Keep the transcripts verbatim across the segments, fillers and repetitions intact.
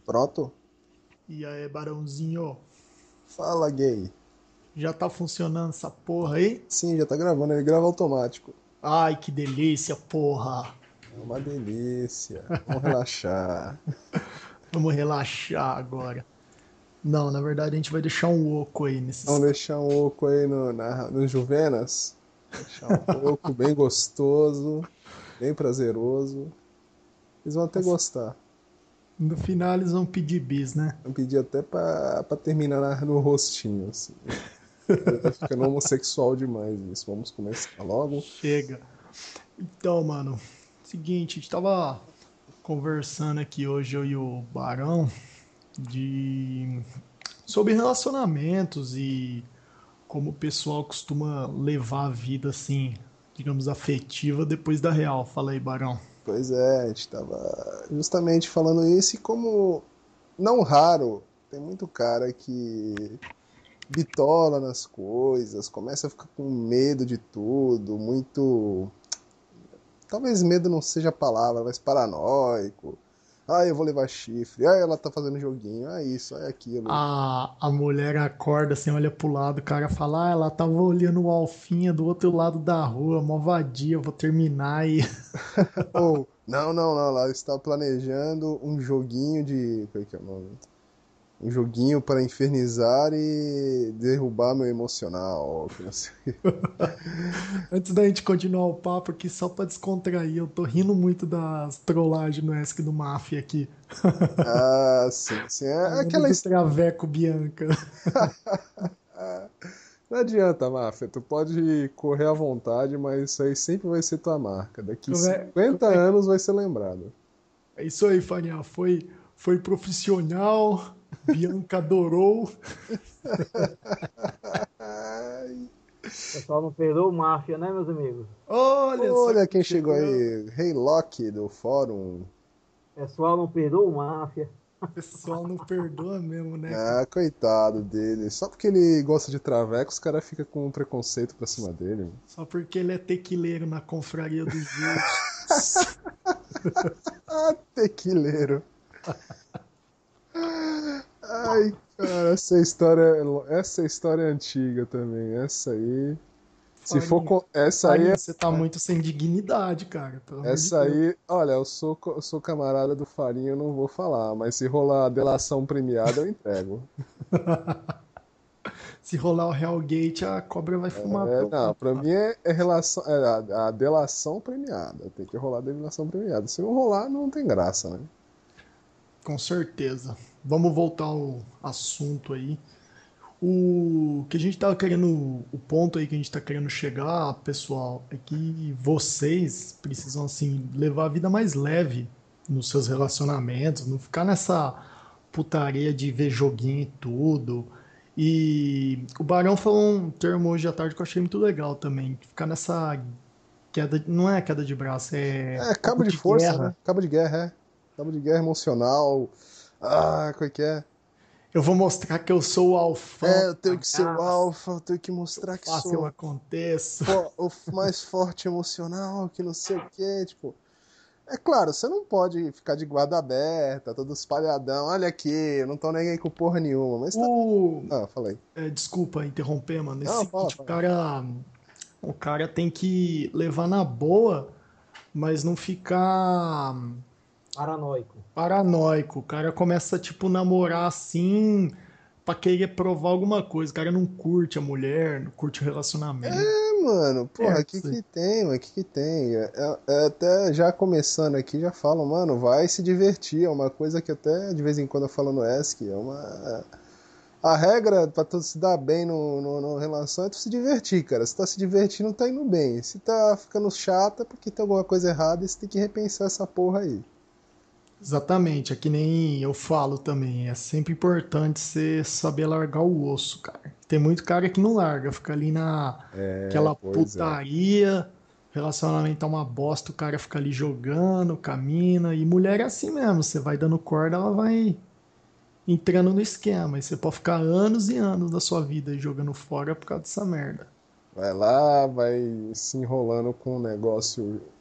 Pronto? E aí, Barãozinho, Fala, gay. já tá funcionando essa porra aí? Sim, já tá gravando, ele grava automático. Ai, que delícia, porra. É uma delícia. Vamos relaxar. Vamos relaxar agora. Não, na verdade a gente vai deixar um oco aí nesses. Vamos deixar um oco aí no, na, no Juvenas. Deixar um oco bem gostoso, bem prazeroso. Eles vão até Nossa, gostar. no final eles vão pedir bis, né? Eu pedi até pra, pra terminar na- no rostinho, assim. Aí tá ficando homossexual demais isso. Vamos começar logo. Chega. Então, mano, seguinte, a gente tava conversando aqui hoje, eu e o Barão, de sobre relacionamentos e como o pessoal costuma levar a vida assim, digamos, afetiva depois da real. Fala aí, Barão. Pois é, a gente tava justamente falando isso e como não raro, tem muito cara que bitola nas coisas, começa a ficar com medo de tudo, muito. Talvez medo não seja a palavra, mas paranoico. Ah, eu vou levar chifre. Ah, ela tá fazendo joguinho. Ah, isso, ah, aquilo. A, a mulher acorda assim, olha pro lado, o cara fala, ah, ela tava olhando o Alfinha do outro lado da rua, mó vadia, vou terminar e. Ou, não, não, não, ela está planejando um joguinho de. Como é que é o nome? Um joguinho para infernizar e derrubar meu emocional. Que não sei. Antes da gente continuar o papo aqui, só pra descontrair, eu tô rindo muito das trollagens no ESC do Mafia aqui. Ah, sim, sim. É Falando aquela. do Traveco Bianca. Não adianta, máfia. Tu pode correr à vontade, mas isso aí sempre vai ser tua marca. Daqui Como é, cinquenta como é, anos vai ser lembrado. é isso aí, Farinha. Foi, foi profissional, Bianca adorou. Ai, O pessoal não perdoa o máfia, né, meus amigos? Olha só olha quem quem chegou chegou. aí. Rei Loki do fórum. O pessoal não perdoa o máfia. O pessoal não perdoa mesmo, né, cara? Ah, coitado dele. Só porque ele gosta de traveco, os caras ficam com um preconceito pra cima dele. Só porque ele é tequileiro na confraria dos ursos. Ah, tequileiro. Ai, cara, essa história, é- essa história é antiga também. Essa aí. Se for Farinha, com. Essa aí Farinha, é. você tá muito sem dignidade, cara. Pelo amor de Essa Deus. aí. Olha, eu sou, co- eu sou camarada do Farinha, eu não vou falar. Mas se rolar delação premiada, eu entrego. Se rolar o Hellgate, a cobra vai fumar É, pelo não, pra lado. mim é, é relação, é a, a delação premiada. Tem que rolar delação premiada. Se não rolar, não tem graça, né? Com certeza. Vamos voltar ao assunto aí. O que a gente tá querendo, o ponto aí que a gente tá querendo chegar, pessoal, é que vocês precisam assim levar a vida mais leve nos seus relacionamentos, não ficar nessa putaria de ver joguinho e tudo. E o Barão falou um termo hoje à tarde que eu achei muito legal também, ficar nessa queda, não é queda de braço, é É, cabo cabo de de força, né? guerra. Cabo de guerra, é. Cabo de guerra emocional. Ah, como é que é? Eu vou mostrar que eu sou o alfão É, eu da tenho que ser o bagaça, alfa, eu tenho que eu mostrar que faço, eu sou aconteço. fo- o mais forte emocional, que não sei o quê, tipo. É claro, você não pode ficar de guarda aberta, todo espalhadão. Olha aqui, eu não tô nem aí com porra nenhuma, mas tá. O, Ah, falei. é, desculpa interromper, mano. Nesse Não, fala, seguinte, o fala. cara, o cara tem que levar na boa, mas não ficar Paranoico. paranoico. O cara começa, tipo, namorar assim pra querer provar alguma coisa. O cara não curte a mulher, não curte o relacionamento. É, mano, porra, o Certo, que isso aí. que tem, mano, o que que tem? É, é- é até já começando aqui, já falo, mano, vai se divertir, é uma coisa que até de vez em quando eu falo no ESC, é uma... A regra pra tu se dar bem no, no, no relação é tu se divertir, cara. Se tá se divertindo, tá indo bem. Se tá ficando chato, é porque tem alguma coisa errada e você tem que repensar essa porra aí. Exatamente, é que nem eu falo também. É sempre importante você saber largar o osso, cara. Tem muito cara que não larga, fica ali na É, aquela pois é. putaria, relacionamento é uma bosta, o cara fica ali jogando, camina. E mulher é assim mesmo, você vai dando corda, ela vai entrando no esquema. E você pode ficar anos e anos da sua vida jogando fora por causa dessa merda. Vai lá, vai se enrolando com um negócio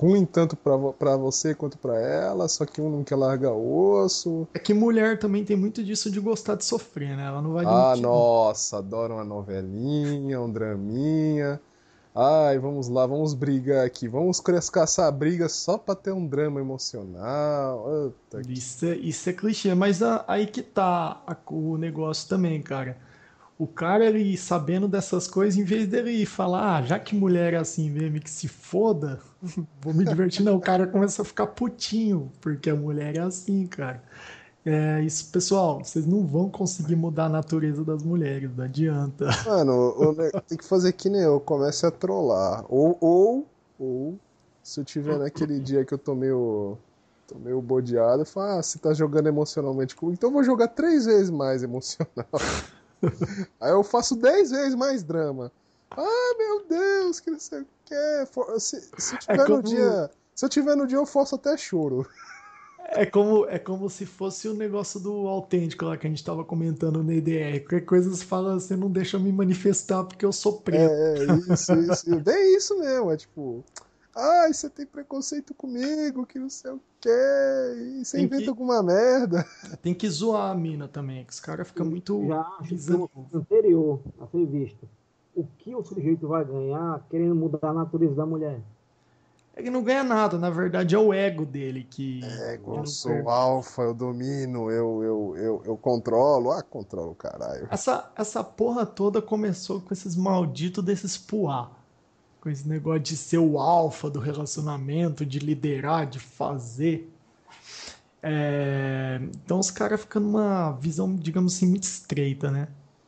ruim tanto pra, vo- pra você quanto pra ela, só que um não quer largar osso. É que mulher também tem muito disso de gostar de sofrer, né? Ela não vai Ah, admitir, não. nossa, adoro uma novelinha, um draminha. Ai, vamos lá, vamos brigar aqui. Vamos cres- caçar briga só pra ter um drama emocional. Eita, que... Isso é, isso é clichê, mas a- aí que tá a- o negócio também, cara. O cara, ele sabendo dessas coisas, em vez dele falar, ah, já que mulher é assim mesmo, e que se foda, vou me divertir, não. O cara começa a ficar putinho, porque a mulher é assim, cara. É isso, pessoal, vocês não vão conseguir mudar a natureza das mulheres, não adianta. Mano, o ne- tem que fazer que nem eu, comece a trollar. Ou, ou, ou, se eu tiver naquele dia que eu tô meio, tô meio bodeado, eu falo, ah, você tá jogando emocionalmente comigo, então eu vou jogar três vezes mais emocional. Aí eu faço dez vezes mais drama. Ah, meu Deus, que não sei o que. For- Se, se eu É tiver no como, dia. Se eu tiver no dia, eu faço até choro. é como, é como se fosse o negócio do autêntico lá que a gente tava comentando no E D R. Qualquer coisa você fala, você não deixa eu me manifestar porque eu sou preto. É, é, isso, isso. Bem isso mesmo. É tipo. Ai, você tem preconceito comigo, que não sei o que. E você Tem inventa que, alguma merda. tem que zoar a mina também, que os caras ficam muito Já acho que o visando. anterior a ser visto. O que o sujeito vai ganhar querendo mudar a natureza da mulher? Ele não ganha nada, na verdade é o ego dele que, É, que eu não sou permite. alfa, eu domino, eu, eu, eu, eu controlo. Ah, controlo, caralho. Essa, essa porra toda começou com esses malditos desses puá. Com esse negócio de ser o alfa do relacionamento, de liderar, de fazer. É, então os caras ficam numa visão, digamos assim, muito estreita, né?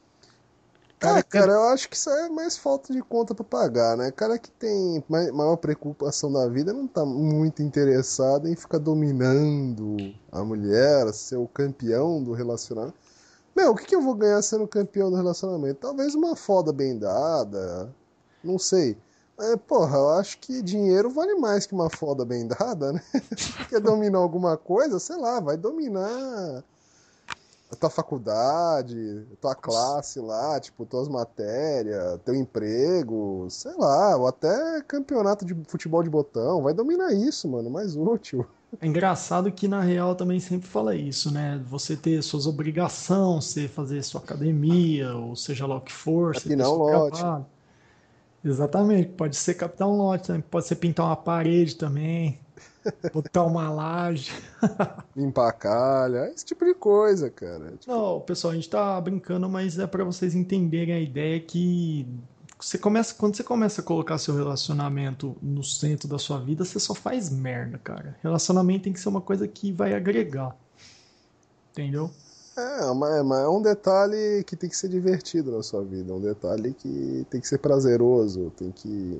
O cara Ah, cara, quer. eu acho que isso é mais falta de conta pra pagar, né? Cara que tem mai- maior preocupação da vida não tá muito interessado em ficar dominando a mulher, ser o campeão do relacionamento. Meu, o que que eu vou ganhar sendo campeão do relacionamento? Talvez uma foda bem dada, não sei. É, porra, eu acho que dinheiro vale mais que uma foda bem dada, né? Se tu quer dominar alguma coisa, sei lá, vai dominar a tua faculdade, a tua classe lá, tipo, tuas matérias, teu emprego, sei lá, ou até campeonato de futebol de botão, vai dominar isso, mano, mais útil. É engraçado que na real também sempre fala isso, né? Você ter suas obrigações, você fazer sua academia, ou seja lá o que for, É você ter pinar um seu lote, trabalho. Exatamente, pode ser captar um lote, também, pode ser pintar uma parede também, botar uma laje. limpar a calha, esse tipo de coisa, cara. Tipo, Não, pessoal, a gente tá brincando, mas é para vocês entenderem a ideia que você começa, quando você começa a colocar seu relacionamento no centro da sua vida, você só faz merda, cara. Relacionamento tem que ser uma coisa que vai agregar, entendeu? é, mas, mas é um detalhe que tem que ser divertido na sua vida, um detalhe que tem que ser prazeroso, tem que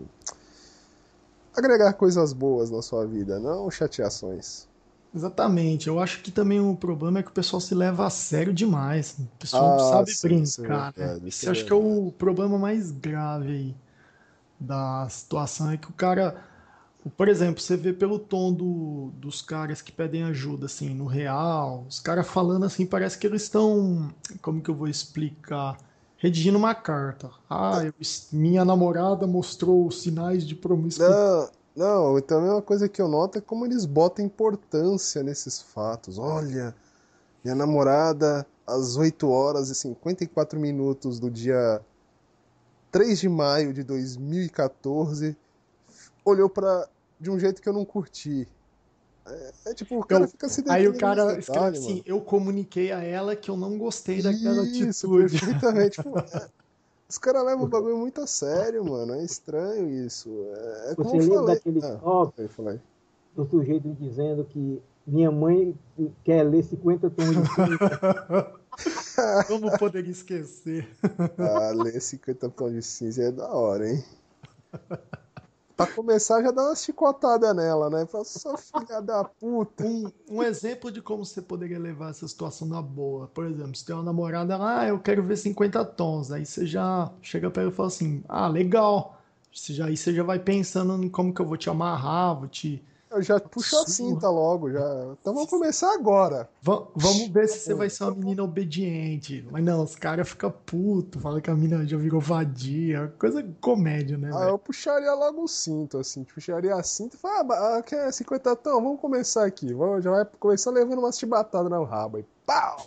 agregar coisas boas na sua vida, não chateações. Exatamente. Eu acho que também o problema é que o pessoal se leva a sério demais. O pessoal não Ah, sabe sim, isso é brincar, né? verdade, isso é Esse acho que é verdade. o problema mais grave aí da situação, é que o cara, por exemplo, você vê pelo tom do, dos caras que pedem ajuda, assim, no real, os caras falando assim, parece que eles estão, como que eu vou explicar? Redigindo uma carta. Ah, eu- minha namorada mostrou sinais de promiscuidade. Não, não, também uma coisa que eu noto é como eles botam importância nesses fatos. Olha, minha namorada, às oito horas e cinquenta e quatro minutos do dia três de maio de dois mil e quatorze, olhou pra de um jeito que eu não curti. É tipo, o cara Eu, fica se aí o detendo nos cara escreve detalhes, assim: mano. eu comuniquei a ela que eu não gostei daquela Isso, atitude. perfeitamente. Tipo, é, os caras levam o bagulho muito a sério, mano. É estranho isso. É, é como Você eu lembra falei. daquele Ah, top falei, falei. do sujeito dizendo que minha mãe quer ler cinquenta tons de cinza? Como poderia esquecer? Ah, ler cinquenta tons de cinza é da hora, hein? Pra começar, já dá uma chicotada nela, né? Fala, sua filha da puta. Um, um exemplo de como você poderia levar essa situação na boa. Por exemplo, você tem uma namorada lá, ah, eu quero ver cinquenta tons. Aí você já chega pra ela e fala assim: ah, legal. Você já, aí você já vai pensando em como que eu vou te amarrar, vou te Eu já puxo a cinta logo, já. Então vamos começar agora. Va- vamos ver se você vai ser uma menina obediente. Mas não, os caras ficam putos, falam que a menina já virou vadia. Coisa de comédia, né, Ah, velho? eu puxaria logo o cinto, assim. Puxaria a cinta e falaria, ah, ba- ah, quer cinquenta tão? Vamos começar aqui. Vamos, já vai começar levando umas chibatadas no rabo aí. Pau!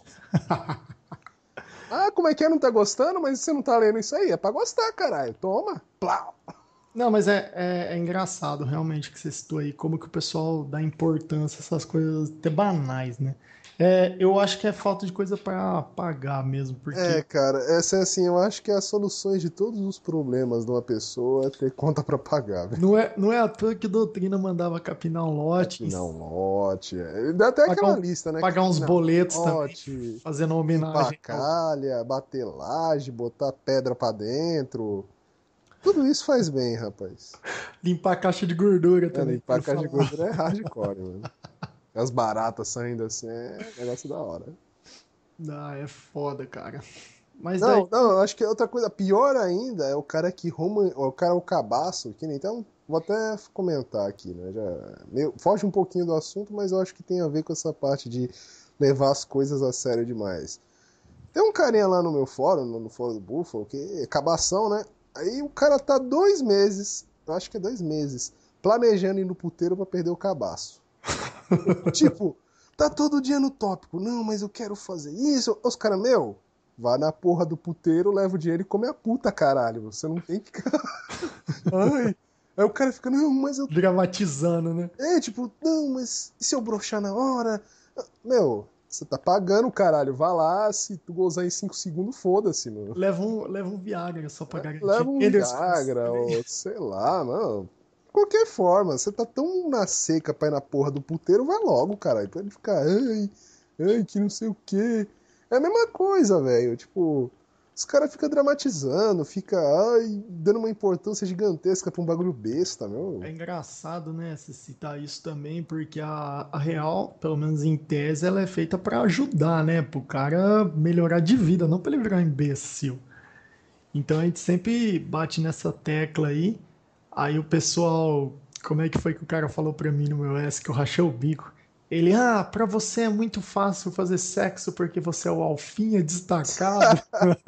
Ah, como é que é? Não tá gostando? Mas você não tá lendo isso aí? É pra gostar, caralho. Toma! Plau! Não, mas é, é, é engraçado realmente que você citou aí, como que o pessoal dá importância a essas coisas até banais, né? É, eu acho que é falta de coisa pra pagar mesmo, É, porque cara, essa é assim, eu acho que é as soluções de todos os problemas de uma pessoa é ter conta pra pagar, velho. não é, não é à toa que Doutrina mandava capinar um lote e Capinar um lote. é, Dá até pagar, aquela um- lista, né? pagar uns Capinar um boletos também, lote, fazendo uma limpar a homenagem ao calha, bater laje, botar pedra pra dentro. Tudo isso faz bem, rapaz. limpar a caixa de gordura É, também, que limpar a ele caixa de falava. gordura é hardcore, mano. As baratas saindo assim é um negócio da hora. Ah, é foda, cara. Mas daí, Não, não, eu acho que outra coisa pior ainda é o cara que roman... o cara é o cabaço, que nem então, vou até comentar aqui, né? Já meio... foge um pouquinho do assunto, mas eu acho que tem a ver com essa parte de levar as coisas a sério demais. Tem um carinha lá no meu fórum, no no fórum do Buffalo, que é cabação, né? Aí o cara tá dois meses, eu acho que é dois meses, planejando ir no puteiro pra perder o cabaço. Tipo, tá todo dia no tópico. Não, mas eu quero fazer isso. Os caras, meu, vá na porra do puteiro, leva o dinheiro e come a puta, caralho. Você não tem que ficar. Ai. Aí o cara fica, não, mas eu. dramatizando, né? É, tipo, não, mas e se eu broxar na hora? Meu, você tá pagando, caralho. Vá lá, se tu gozar em cinco segundos, foda-se, mano. Leva um, leva um Viagra só pra Leva garantir. um Anderson, Viagra, ou sei lá, mano. Qualquer forma, você tá tão na seca pra ir na porra do puteiro, vai logo, caralho. Pra ele ficar, ai, ai, que não sei o quê. É a mesma coisa, velho. Tipo, os caras ficam dramatizando, fica, ai, dando uma importância gigantesca pra um bagulho besta, meu. é engraçado, né, se citar isso também, porque a, a real, pelo menos em tese, ela é feita pra ajudar, né, pro cara melhorar de vida, não pra ele virar um imbecil. Então a gente sempre bate nessa tecla aí. Aí o pessoal, como é que foi que o cara falou pra mim no meu S que eu rachei o bico? Ele, ah, pra você é muito fácil fazer sexo porque você é o alfinha destacado.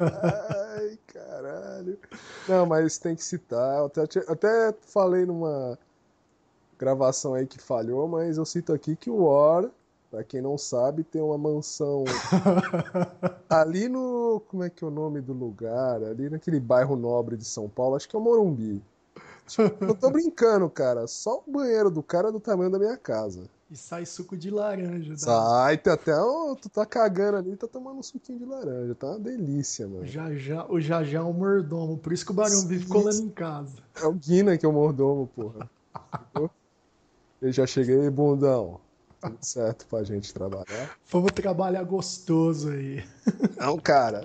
Ai, caralho. Não, mas tem que citar. Eu até, até falei numa gravação aí que falhou, mas eu cito aqui que o War, pra quem não sabe, tem uma mansão ali no. Como é que é o nome do lugar? Ali naquele bairro nobre de São Paulo, acho que é o Morumbi. Tipo, não tô brincando, cara. Só o banheiro do cara é do tamanho da minha casa. E sai suco de laranja daí. Sai, tem até. Oh, tu tá cagando ali, tá tomando um suquinho de laranja. Tá uma delícia, O mano. Jajá, o Jajá é um mordomo, por isso que o Barão vive colando em casa. É o Guina que é o mordomo, porra. Eu já cheguei, bundão. Tudo certo pra gente trabalhar? Vamos trabalhar gostoso aí. Não, cara.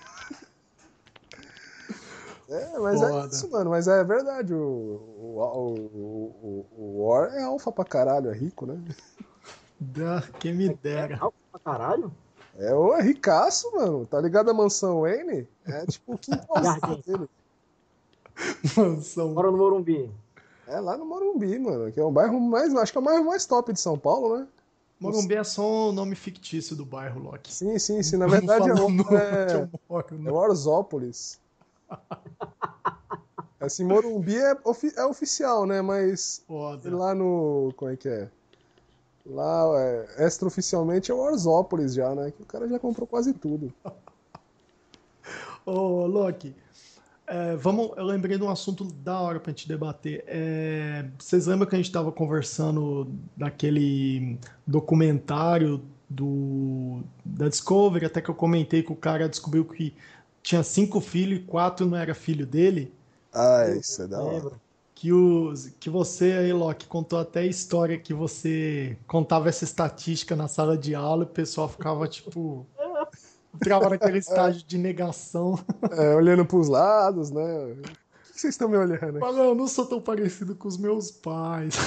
É, mas é Foda. isso, mano. Mas é verdade. O, o, o, o, o War é alfa pra caralho, é rico, né? Dá, quem me É dera. alto pra caralho? É, o é ricaço, mano. Tá ligado a mansão Wayne? É tipo o quintalzinho Jardim. dele. Mansão. Mora no Morumbi. É lá no Morumbi, mano. Que é o bairro mais. Acho que é o bairro mais top de São Paulo, né? Morumbi é só o nome fictício do bairro, Loki. Sim, sim, sim. Na Vamos verdade é, falar o o- nome onde é, eu moro, é né? Warzópolis. Assim, Morumbi é, ofi- é oficial, né? Mas Foda. lá no. Como é que é? Lá, é, extraoficialmente é o Warzópolis já, né? Que o cara já comprou quase tudo. Ô, Loki, é, vamos, eu lembrei de um assunto da hora pra gente debater. É, vocês lembram que a gente tava conversando daquele documentário do, da Discovery, até que eu comentei que o cara descobriu que tinha cinco filhos e quatro não era filho dele? Ah, Eu isso é da hora. lembro. Que, os, que você aí, Loki, contou até a história que você contava essa estatística na sala de aula e o pessoal ficava, tipo, entrava naquele estágio de negação. É, olhando pros lados, né? O que que vocês estão me olhando aqui? Fala, eu não sou tão parecido com os meus pais.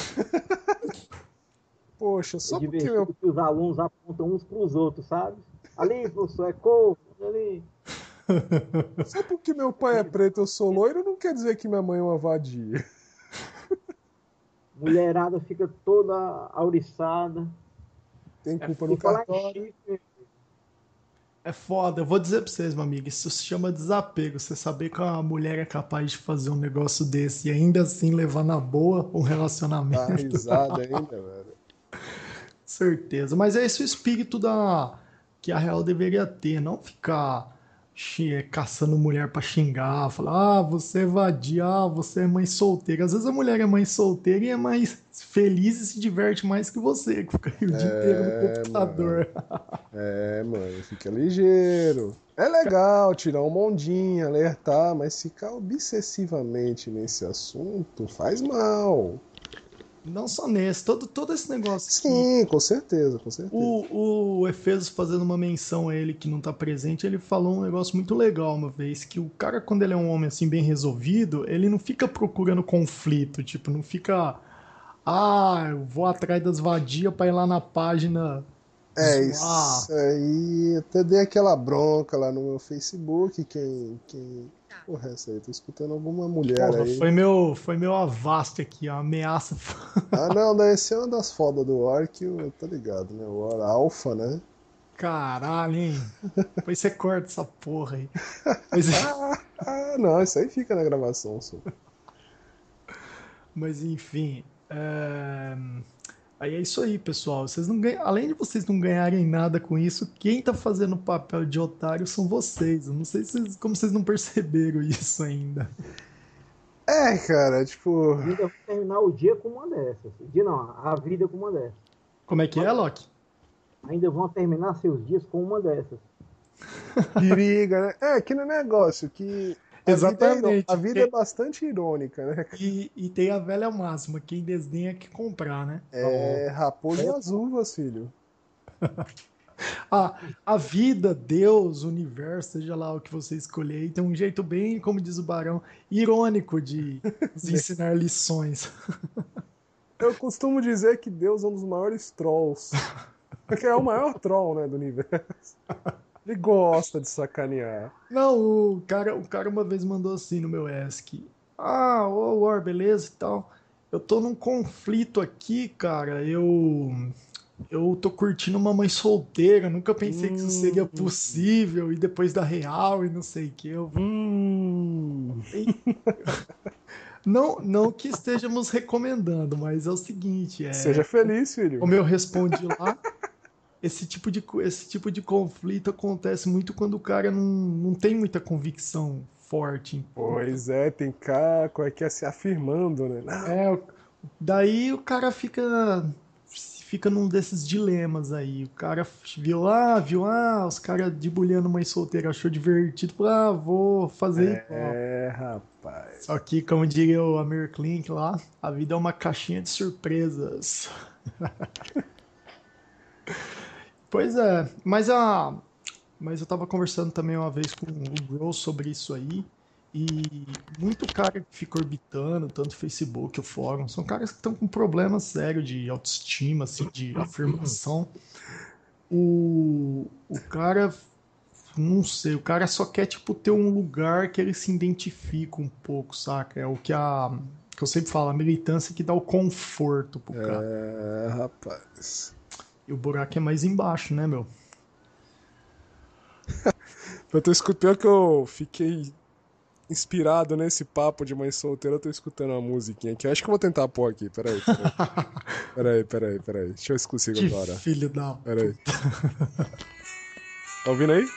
Poxa, É só porque meu. divertido que os alunos apontam uns para os outros, sabe? Ali, professor, é cor, ali. Só porque meu pai é preto e eu sou loiro, não quer dizer que minha mãe é uma vadia. mulherada fica toda auriçada. Tem culpa E no falar em cartório. chifre, É foda, eu vou dizer pra vocês, meu amigo, isso se chama desapego. Você saber que uma mulher é capaz de fazer um negócio desse e ainda assim levar na boa um Dá relacionamento. risada ainda, velho. Certeza. Mas é esse o espírito da que a real deveria ter, não ficar xi- caçando mulher pra xingar, falar, ah, você é vadia, ah, você é mãe solteira. Às vezes a mulher é mãe solteira e é mais feliz e se diverte mais que você, que fica aí o dia inteiro no É, mano. computador. É, mano, fica ligeiro. É legal tirar um mondinho, alertar, mas ficar obsessivamente nesse assunto faz mal. Não só nesse, todo, todo esse negócio que Sim, com certeza, com certeza. o, o Efeso fazendo uma menção a ele que não tá presente, ele falou um negócio muito legal uma vez, que o cara, quando ele é um homem assim bem resolvido, ele não fica procurando conflito, tipo, não fica, ah, eu vou atrás das vadias pra ir lá na página É, zoar. isso aí. Até dei aquela bronca lá no meu Facebook. Quem. quem... Porra, essa aí? Tô escutando alguma mulher Porra, aí. foi meu, foi meu Avast aqui, a ameaça. Ah, não, daí esse é uma das fodas do War que eu tô ligado, né? O War Alpha, né? Caralho, hein? Depois você corta essa porra aí. Mas, Ah, ah, não, isso aí fica na gravação, só. mas enfim. é, Aí é isso aí, pessoal. Vocês não ganham... Além de vocês não ganharem nada com isso, quem tá fazendo o papel de otário são vocês. Eu não sei se vocês- como vocês não perceberam isso ainda. É, cara, tipo. ainda vou terminar o dia com uma dessas. O dia não, a vida com uma dessas. Como é que é, Loki? Ainda vão terminar seus dias com uma dessas. Periga, né? É, que no negócio, que a vida, é iro- a Exatamente. vida é Tem- bastante irônica, né? E, e tem a velha máxima: quem desdenha que comprar, né? É raposo das uvas, filho. A, a vida, Deus, o universo, seja lá o que você escolher, aí tem um jeito bem, como diz o Barão, irônico de nos ensinar lições. Eu costumo dizer que Deus é um dos maiores trolls. Porque é o maior troll, né, do universo. Ele gosta de sacanear. Não, o cara, o cara uma vez mandou assim no meu ESC. Ah, ô War, beleza e tal. Eu tô num conflito aqui, cara. Eu eu tô curtindo uma mãe solteira. Nunca pensei que isso seria Hum, possível. E depois da real e não sei o que. Eu hum. falei, não, não que estejamos recomendando, mas é o seguinte, Seja é, feliz, filho. como eu respondi lá, esse tipo de, co- esse tipo de conflito acontece muito quando o cara não, não tem muita convicção forte. Pois é, tem caco, é que é se afirmando, né? Não, É, o- daí o cara fica fica num desses dilemas aí. O cara viu lá, viu ah, os caras debulhando mãe solteira, achou divertido, falou, ah, vou fazer igual. é, rapaz. Só que, como diria o Amir Klink lá, a vida é uma caixinha de surpresas. Pois é, mas a mas eu tava conversando também uma vez com o Gross sobre isso aí. E muito cara que fica orbitando, tanto o Facebook, o fórum, são caras que estão com problema sério de autoestima, assim, de afirmação. O, o cara, não sei, o cara só quer, tipo, ter um lugar que ele se identifica um pouco, saca? É o que a, que eu sempre falo, a militância que dá o conforto pro cara. É, rapaz. E o buraco é mais embaixo, né, meu? Eu tô escutando que eu fiquei inspirado nesse papo de mãe solteira, eu tô escutando uma musiquinha aqui. Eu acho que eu vou tentar pôr aqui, peraí, peraí. Peraí, peraí, peraí. Deixa eu ver se consigo Que agora. filho da Peraí. puta. Tá ouvindo aí?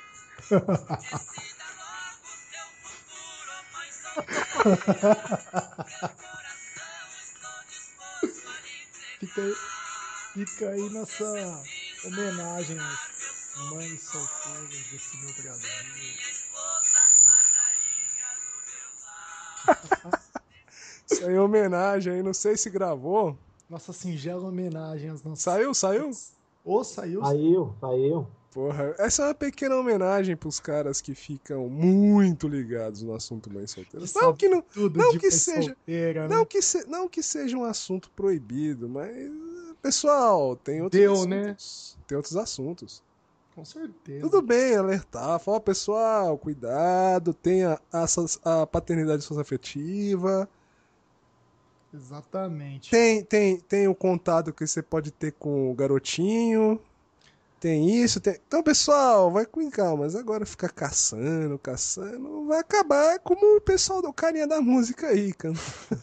Fica aí, fica aí nossa homenagem às mães solteiras desse meu Brasil. Isso aí é homenagem aí, não sei se gravou. Nossa singela homenagem às nossas. Saiu, saiu? Ou saiu? Saiu, saiu. Porra, essa é uma pequena homenagem pros caras que ficam muito ligados no assunto mãe solteira. Que Não sabe que não, tudo não de que mãe seja, solteira, não né? que, se, não que seja um assunto proibido, mas pessoal, tem outros Deu, né? assuntos. Tem outros assuntos. Com certeza. Tudo bem alertar, falar, pessoal, cuidado, tenha a, a paternidade socioafetiva. Exatamente. Tem, tem, tem o contato que você pode ter com o garotinho. Tem isso, tem... Então, pessoal, vai com calma. Mas agora ficar caçando, caçando, vai acabar como o pessoal do carinha da música aí, cara.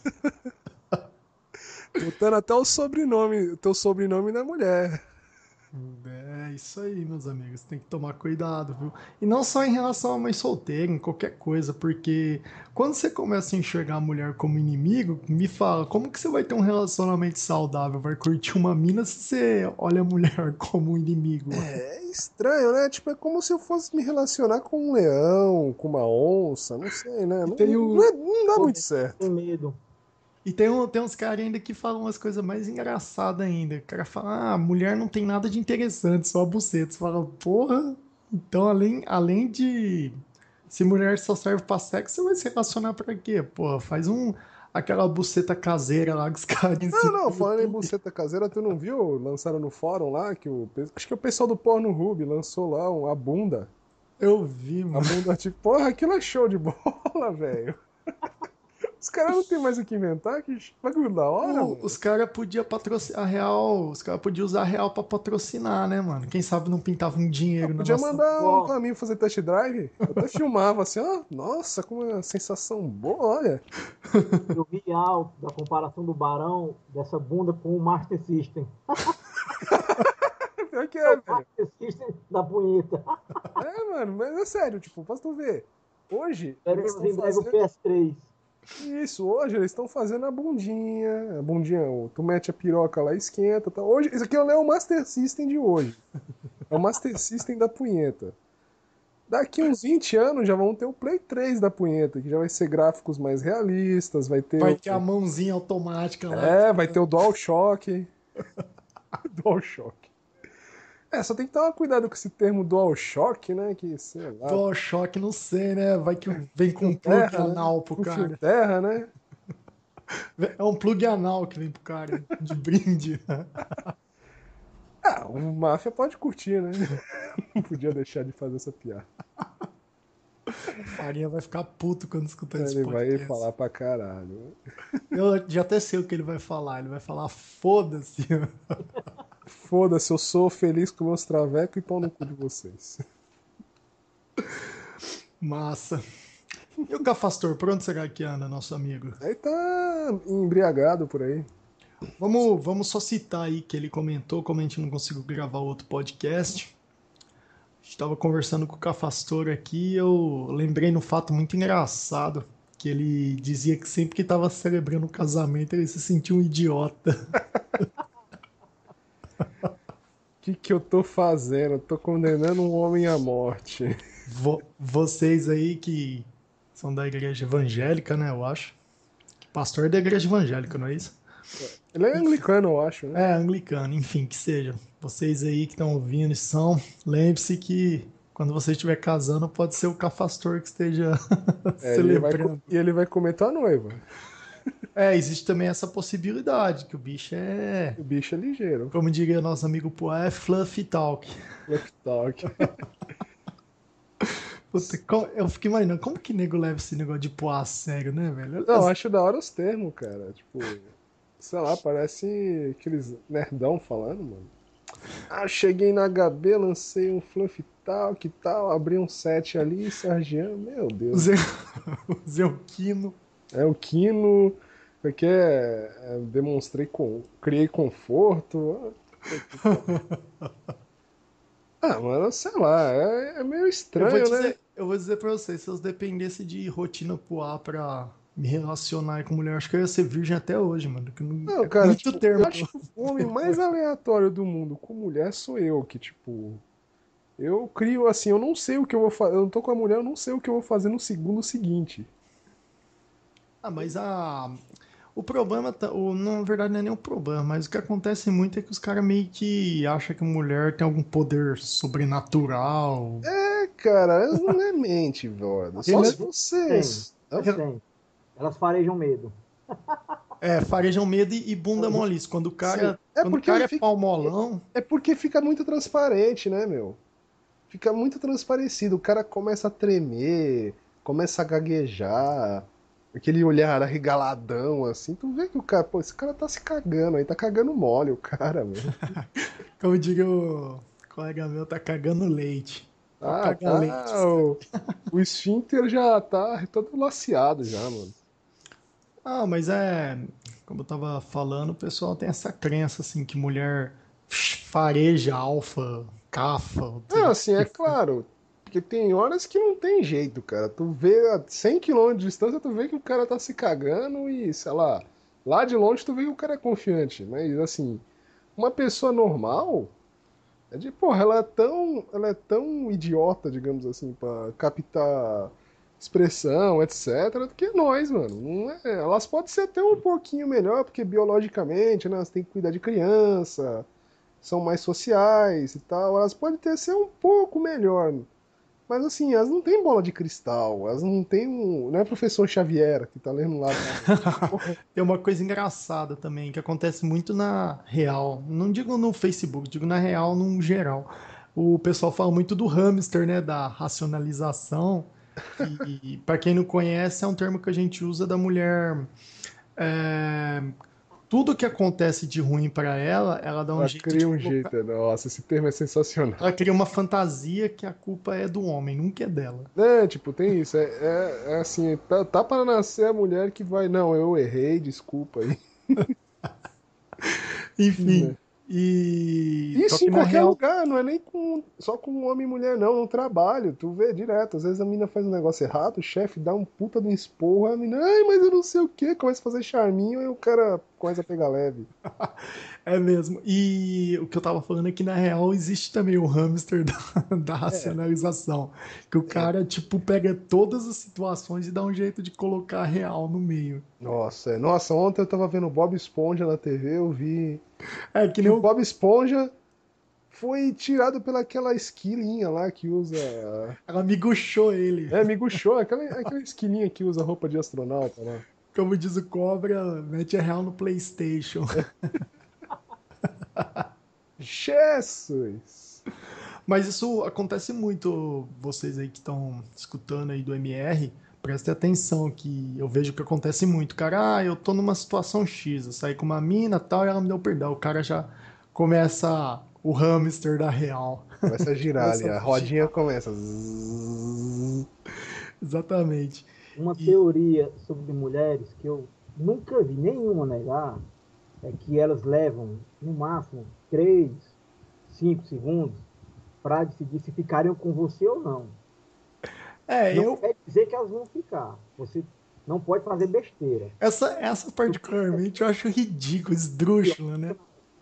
Botando até o sobrenome, o teu sobrenome na mulher. É isso aí, meus amigos. Tem que tomar cuidado, viu? E não só em relação à mãe solteira, em qualquer coisa, porque quando você começa a enxergar a mulher como inimigo, me fala, como que você vai ter um relacionamento saudável? Vai curtir uma mina se você olha a mulher como um inimigo? É estranho, né? Tipo, é como se eu fosse me relacionar com um leão, com uma onça, não sei, né? E Não, tem não, o, é- não dá Pô, muito certo. tem medo. E tem, um, tem uns caras ainda que falam umas coisas mais engraçadas ainda. O cara fala, ah, mulher não tem nada de interessante, só a buceta. Você fala, porra, então além, além de. Se mulher só serve pra sexo, você vai se relacionar pra quê? Porra, faz um. Aquela buceta caseira lá que os caras Não, ensinam não, no falando em YouTube. buceta caseira, tu não viu? Lançaram no fórum lá que o. Acho que o pessoal do Pornhub lançou lá um- a bunda. Eu vi, A mano. bunda, tipo, porra, aquilo é show de bola, velho. Os caras não tem mais o que inventar, que bagulho da hora, O- os mano. caras podiam patrocinar a real. Os caras podiam usar a real pra patrocinar, né, mano? Quem sabe não pintava um Eu dinheiro na podia nossa. mandar um Ó, pra mim fazer test drive. Eu até filmava assim, ó, nossa, como é uma sensação boa, olha. eu vi alto da comparação do Barão, dessa bunda com o Master System. Pior que É é, o velho. Master System da punheta. É, mano, mas é sério, tipo, pra tu ver. Hoje, eles Teremos estão em breve o fazendo. P S três. Isso, hoje eles estão fazendo a bundinha. A bundinha, ó, tu mete a piroca lá e esquenta. Tá? Hoje, isso aqui é o Master System de hoje. É o Master System da punheta. Daqui uns vinte anos já vão ter o Play três da punheta, que já vai ser gráficos mais realistas, vai ter Vai o. ter a mãozinha automática lá. É, vai ter o DualShock. DualShock. É, só tem que tomar cuidado com esse termo DualShock, né? Que, sei lá, DualShock, não sei, né? Vai que vem com fio um plug terra, né? anal pro Com fio cara. terra, né? É um plug anal que vem pro cara, de brinde. Ah, o Máfia pode curtir, né? Não podia deixar de fazer essa piada. Farinha vai ficar puto quando escutar esse Ele vai podcast. falar pra caralho. Eu já até sei o que ele vai falar. Ele vai falar, foda-se. Foda-se, eu sou feliz com meus travecos e pau no cu de vocês. Massa. E o Cafastor, por onde será que anda, nosso amigo? Aí tá embriagado por aí. Vamos, vamos só citar aí que ele comentou, como a gente não conseguiu gravar outro podcast. A gente estava conversando com o Cafastor aqui e eu lembrei no fato muito engraçado que ele dizia que sempre que estava celebrando o casamento ele se sentia um idiota. O que, que eu tô fazendo? Eu tô condenando um homem à morte. Vo- vocês aí que são da igreja evangélica, né, eu acho. Pastor é da igreja evangélica, não é isso? Ele é anglicano, eu acho, né? É, anglicano, enfim, que seja. Vocês aí que estão ouvindo e são, lembre-se que quando você estiver casando, pode ser o Cafastor que esteja É, ele vai, co- celebrando. e ele vai comer tua noiva. É, existe também essa possibilidade, que o bicho é, O bicho é ligeiro. como diria nosso amigo Poá, é fluffy talk. Fluff talk. Puta, co- eu fico imaginando, como que nego leva esse negócio de Poá a sério, né, velho? Não, eu acho da hora os termos, cara. Tipo, sei lá, parece aqueles nerdão falando, mano. Ah, cheguei na H B, lancei um Fluff Talk e tal, abri um set ali, Sergiano, meu O Deus. Zé, o Zeuquino. É o Kino, porque é, é, demonstrei, com, criei conforto. Ah, mano, sei lá, é, é meio Eu vou estranho, né? dizer, eu vou dizer pra vocês, se eu dependesse de rotina Poá pra me relacionar com mulher, acho que eu ia ser virgem até hoje, mano. Que não- Não, é cara, muito tipo, eu termo. acho que o homem mais aleatório do mundo com mulher sou eu, que, tipo, eu crio assim, eu não sei o que eu vou fazer, eu não tô com a mulher, eu não sei o que eu vou fazer no segundo seguinte. Ah, mas a. O problema, tá- o, não, na verdade, não é nem um problema, mas o que acontece muito é que os caras meio que acham que a mulher tem algum poder sobrenatural. É, cara, não é mente, brother. Só Ele se é- Tem, vocês. Hã? tem. Elas farejam medo. É, farejam medo e e bunda molice. Quando o cara, Sim. É quando o porque cara é fica, palmolão, é porque fica muito transparente, né, meu? Fica muito transparecido. O cara começa a tremer, começa a gaguejar. aquele olhar arregaladão, assim, tu vê que o cara, pô, esse cara tá se cagando aí, tá cagando mole o cara, mano. Como diria o colega meu, tá cagando leite. Ó, Ah, caga leite. tá. O, o esfíncter já tá todo laceado já, mano. Ah, mas é, como eu tava falando, o pessoal tem essa crença assim que mulher fareja alfa, cafa, ou É, seja lá assim, o é que for. claro, porque tem horas que não tem jeito, cara. Tu vê a cem quilômetros de distância, tu vê que o cara tá se cagando e, sei lá, lá de longe tu vê que o cara é confiante. Mas, assim, uma pessoa normal, é de, porra, ela é tão, ela é tão idiota, digamos assim, pra captar expressão, etcétera, do que nós, mano. Não é, elas podem ser até um pouquinho melhor, porque biologicamente, né, elas têm que cuidar de criança, são mais sociais e tal. Elas podem ter ser um pouco melhor. Mas assim, elas não têm bola de cristal, elas não têm um. Não é professor Xavier que tá lendo lá da. Porra. Tem uma coisa engraçada também que acontece muito na real. Não digo no Facebook, digo na real, num geral. O pessoal fala muito do hamster, né? Da racionalização. Que, para quem não conhece, é um termo que a gente usa da mulher. é, Tudo que acontece de ruim para ela, ela dá um Ela jeito de cria um colocar. jeito. Nossa, esse termo é Ela sensacional. cria uma fantasia que a culpa é do homem, nunca é dela. É, tipo, tem isso. É, é, é assim, tá, tá para nascer a mulher que vai. Não, eu errei, desculpa aí. Enfim, Né? e só Isso que em na qualquer real, lugar, não é nem com, só com homem e mulher, não, no trabalho. Tu vê direto. Às vezes a mina faz um negócio errado, o chefe dá um puta de um esporro, a mina, ai, mas eu não sei o que, começa a fazer charminho e o cara começa a pegar leve. é mesmo. E o que eu tava falando é que na real existe também o hamster da, da É, racionalização, que o é. cara tipo pega todas as situações e dá um jeito de colocar a real no meio. Nossa, é. Nossa, ontem eu tava vendo o Bob Esponja na T V, eu vi É que que nem o o, Bob Esponja foi tirado pelaquela esquilinha lá que usa. ela miguxou ele. É, amigo show, aquela, aquela esquilinha que usa roupa de astronauta lá. Como diz o Cobra, mete a real no PlayStation. Jesus! Mas isso acontece muito, vocês aí que estão escutando aí do M R, prestem atenção que eu vejo que acontece muito. Cara, ah, eu tô numa situação X, eu saí com uma mina tal e ela me deu perdão. O cara já começa o hamster da real. Começa a girar Começa ali, a a rodinha girar. começa. Zzzz. Exatamente. Uma E teoria sobre mulheres que eu nunca vi nenhuma negar é que elas levam, no máximo, três, cinco segundos para decidir se ficariam com você ou não. é, Não eu quer dizer que elas vão ficar. Você não pode fazer besteira. essa essa particularmente eu acho ridículo, esdrúxula, né?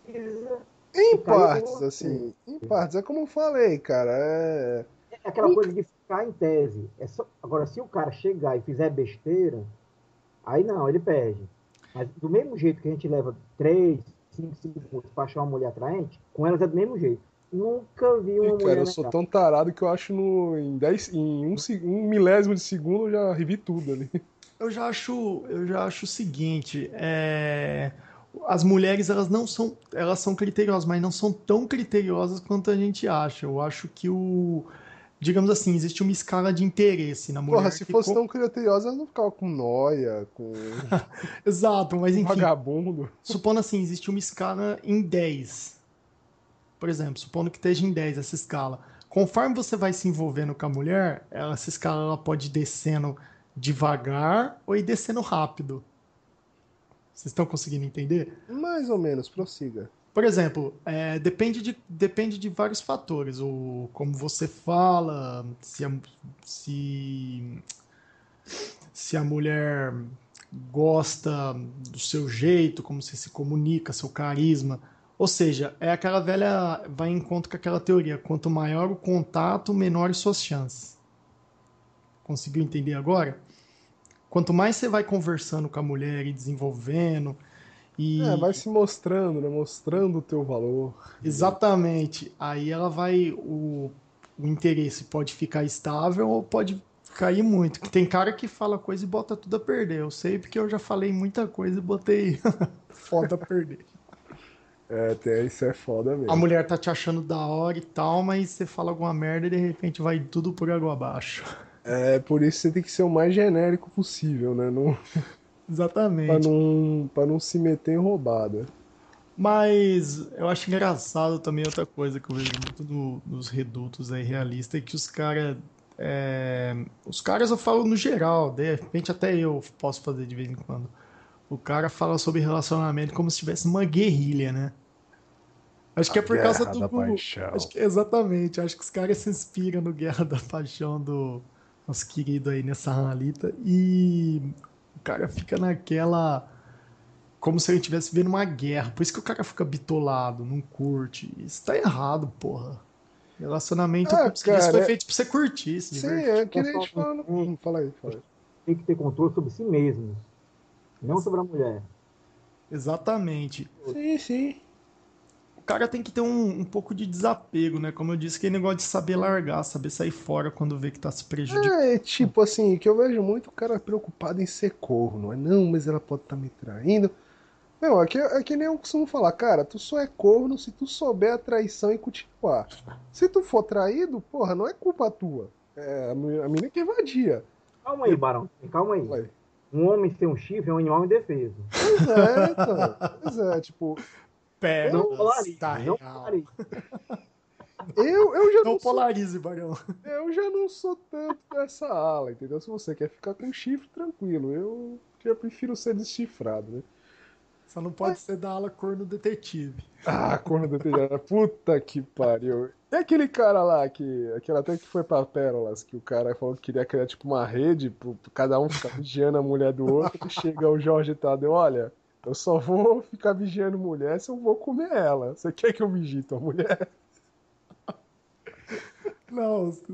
Em Ficaria com partes, você. assim, em partes, é como eu falei, cara. É. É aquela Um coisa de ficar em tese. É só... Agora, se o cara chegar e fizer besteira, aí não, ele perde. Mas do mesmo jeito que a gente leva três, cinco segundos para achar uma mulher atraente, com elas é do mesmo jeito. Nunca vi Ih, uma cara, mulher eu sou negar. tão tarado que eu acho no, em, dez, em um, se- um milésimo de segundo eu já revi tudo ali. Eu já acho, eu já acho o seguinte, é, as mulheres elas não são, elas são criteriosas, mas não são tão criteriosas quanto a gente acha. Eu acho que o, digamos assim, existe uma escala de interesse na Porra, mulher se que, fosse co- tão criteriosa, ela não ficava com nóia, com exato, mas um enfim, vagabundo. supondo assim, existe uma escala em dez, por exemplo, supondo que esteja em dez essa escala. Conforme você vai se envolvendo com a mulher, ela- essa escala ela pode ir descendo devagar ou ir descendo rápido. Vocês estão conseguindo entender? Mais ou menos, prossiga. Por exemplo, é, depende, de, depende de vários fatores. O, como você fala, se a, se, se a mulher gosta do seu jeito, como você se comunica, seu carisma. Ou seja, é aquela velha. Vai em encontro com aquela teoria: quanto maior o contato, menores suas chances. Conseguiu entender agora? Quanto mais você vai conversando com a mulher e desenvolvendo, É, vai e se mostrando, né? Mostrando o teu valor. exatamente. Aí ela vai. O, o interesse pode ficar estável ou pode cair muito. Que tem cara que fala coisa e bota tudo a perder. Eu sei porque eu já falei muita coisa e botei foda a perder. É, até isso é foda A mesmo. mulher tá te achando da hora e tal, mas você fala alguma merda e de repente vai tudo por água abaixo. É, por isso você tem que ser o mais genérico possível, né? Não, pra Exatamente. não, pra não se meter em roubada. Mas eu acho engraçado também outra coisa que eu vejo muito no- nos redutos aí realistas é que os caras. Os caras eu falo no geral, de repente até eu posso fazer de vez em quando. O cara fala sobre relacionamento como se tivesse uma guerrilha, né? Acho A que é por causa guerra da do. Acho paixão. que exatamente. Acho que os caras se inspiram no Guerra da Paixão do nosso querido aí nessa Analita. E o cara fica naquela. Como se ele estivesse vendo uma guerra. Por isso que o cara fica bitolado, não curte. Isso tá errado, porra. Relacionamento, Ah, como se diz, foi cara, é- feito pra você curtir, se sim, divertir. é O que nem a pessoal gente não falando. entende, Hum, fala aí, fala aí. tem que ter controle sobre si mesmos, não sobre a mulher. Exatamente. Sim, sim. O cara tem que ter um, um pouco de desapego, né? Como eu disse, aquele negócio de saber largar, saber sair fora quando vê que tá se prejudicando. É, tipo assim, que eu vejo muito o cara preocupado em ser corno. É, não, mas ela pode estar me traindo. Não, é que, é que nem eu costumo falar, cara, tu só é corno se tu souber a traição e continuar. Se tu for traído, porra, não é culpa tua. É a, mi- a mina que evadia. Calma aí, E, Barão, calma aí. ué, Um homem sem um chifre é um animal indefeso. pois é, então. Pois é, tipo, Não eu, Pérolas da polarize, não real. polarize. eu, eu já Não não sou. polarize, Barão. Eu já não sou tanto dessa ala, entendeu? Se você quer ficar com chifre, tranquilo. Eu já prefiro ser deschifrado, né? Só não pode ser da ala corno detetive. Ah, corno detejado. Puta que pariu. E aquele cara lá, que, aquele até que foi pra Pérolas, que o cara falou que queria criar tipo uma rede pro, pro cada um ficar vigiando a mulher do outro, e chega o Jorge Tadeu, olha, eu só vou ficar vigiando mulher se eu vou comer ela. Você quer que eu vigie tua mulher? Não, os,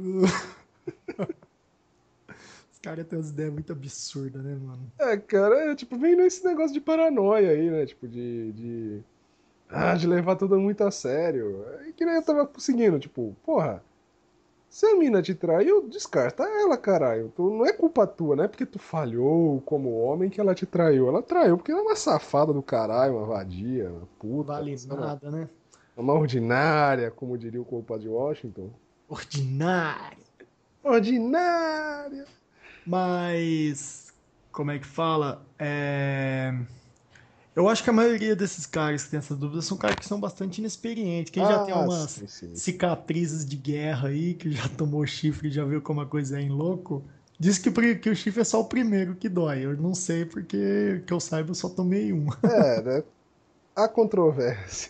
os caras têm umas ideias muito absurdas, né, mano? É, cara, é tipo, vem nesse negócio de paranoia aí, né? Tipo, de, de, ah, de levar tudo muito a sério. É que nem eu tava conseguindo, tipo, porra. Se a mina te traiu, descarta ela, caralho. Tu, não é culpa tua, não é porque tu falhou como homem que ela te traiu. Ela traiu porque ela é uma safada do caralho, uma vadia, uma puta, Vale uma, nada, né? uma ordinária, como diria o compadre de Washington. Ordinário. Ordinária! Mas, como é que fala? É... Eu acho que a maioria desses caras que tem essas dúvidas são caras que são bastante inexperientes. Quem já tem Ah, umas sim, sim, sim. cicatrizes de guerra aí, que já tomou chifre e já viu como a coisa é em louco, diz que, o pri- que o chifre é só o primeiro que dói. Eu não sei porque, que eu saiba, eu só tomei um. É, né? Há controvérsia.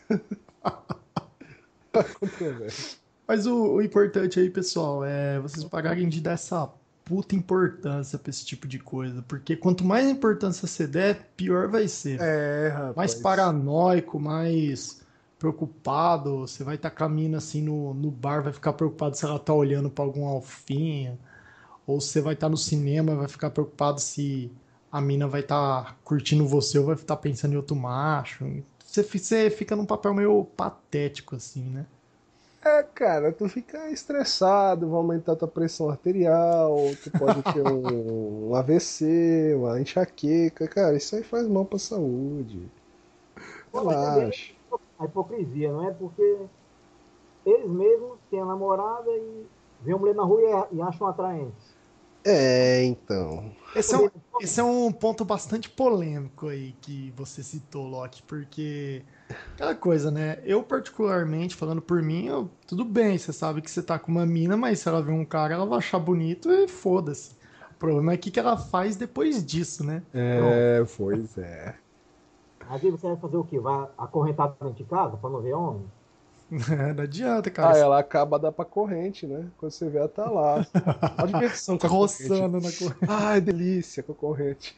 Há controvérsia. Mas o, o importante aí, pessoal, é vocês pararem de dar essa puta importância pra esse tipo de coisa. Porque quanto mais importância você der, pior vai ser. É, Mais rapaz. paranoico, mais preocupado. Você vai estar caminhando assim no, no bar, vai ficar preocupado se ela tá olhando pra alguma alfinha. Ou você vai estar no cinema, vai ficar preocupado se a mina vai estar curtindo você ou vai estar pensando em outro macho. Você, fi- você fica num papel meio patético, assim, né? É, cara, tu fica estressado, vai aumentar tua pressão arterial, tu pode ter um, um A V C, uma enxaqueca, cara, isso aí faz mal pra saúde. Fora também Relaxa. a hipocrisia, não é? Porque eles mesmos têm a namorada e vê uma mulher na rua e, e acham atraente. É, então. Esse é um, Mulher não esse é pode. um ponto bastante polêmico aí que você citou, Loki, porque aquela coisa, né? Eu, particularmente, falando por mim, eu- tudo bem, você sabe que você tá com uma mina, mas se ela ver um cara, ela vai achar bonito e foda-se. O problema é o que que ela faz depois disso, né? Pronto. É, pois é. Mas aí você vai fazer o quê? Vai acorrentar dentro de casa para não ver homem? Não adianta, cara. Ah, Você ela acaba da pra corrente, né? Quando você vê, ela tá lá. Ó a diversão com tá a corrente. roçando na corrente. Ai, delícia com a corrente.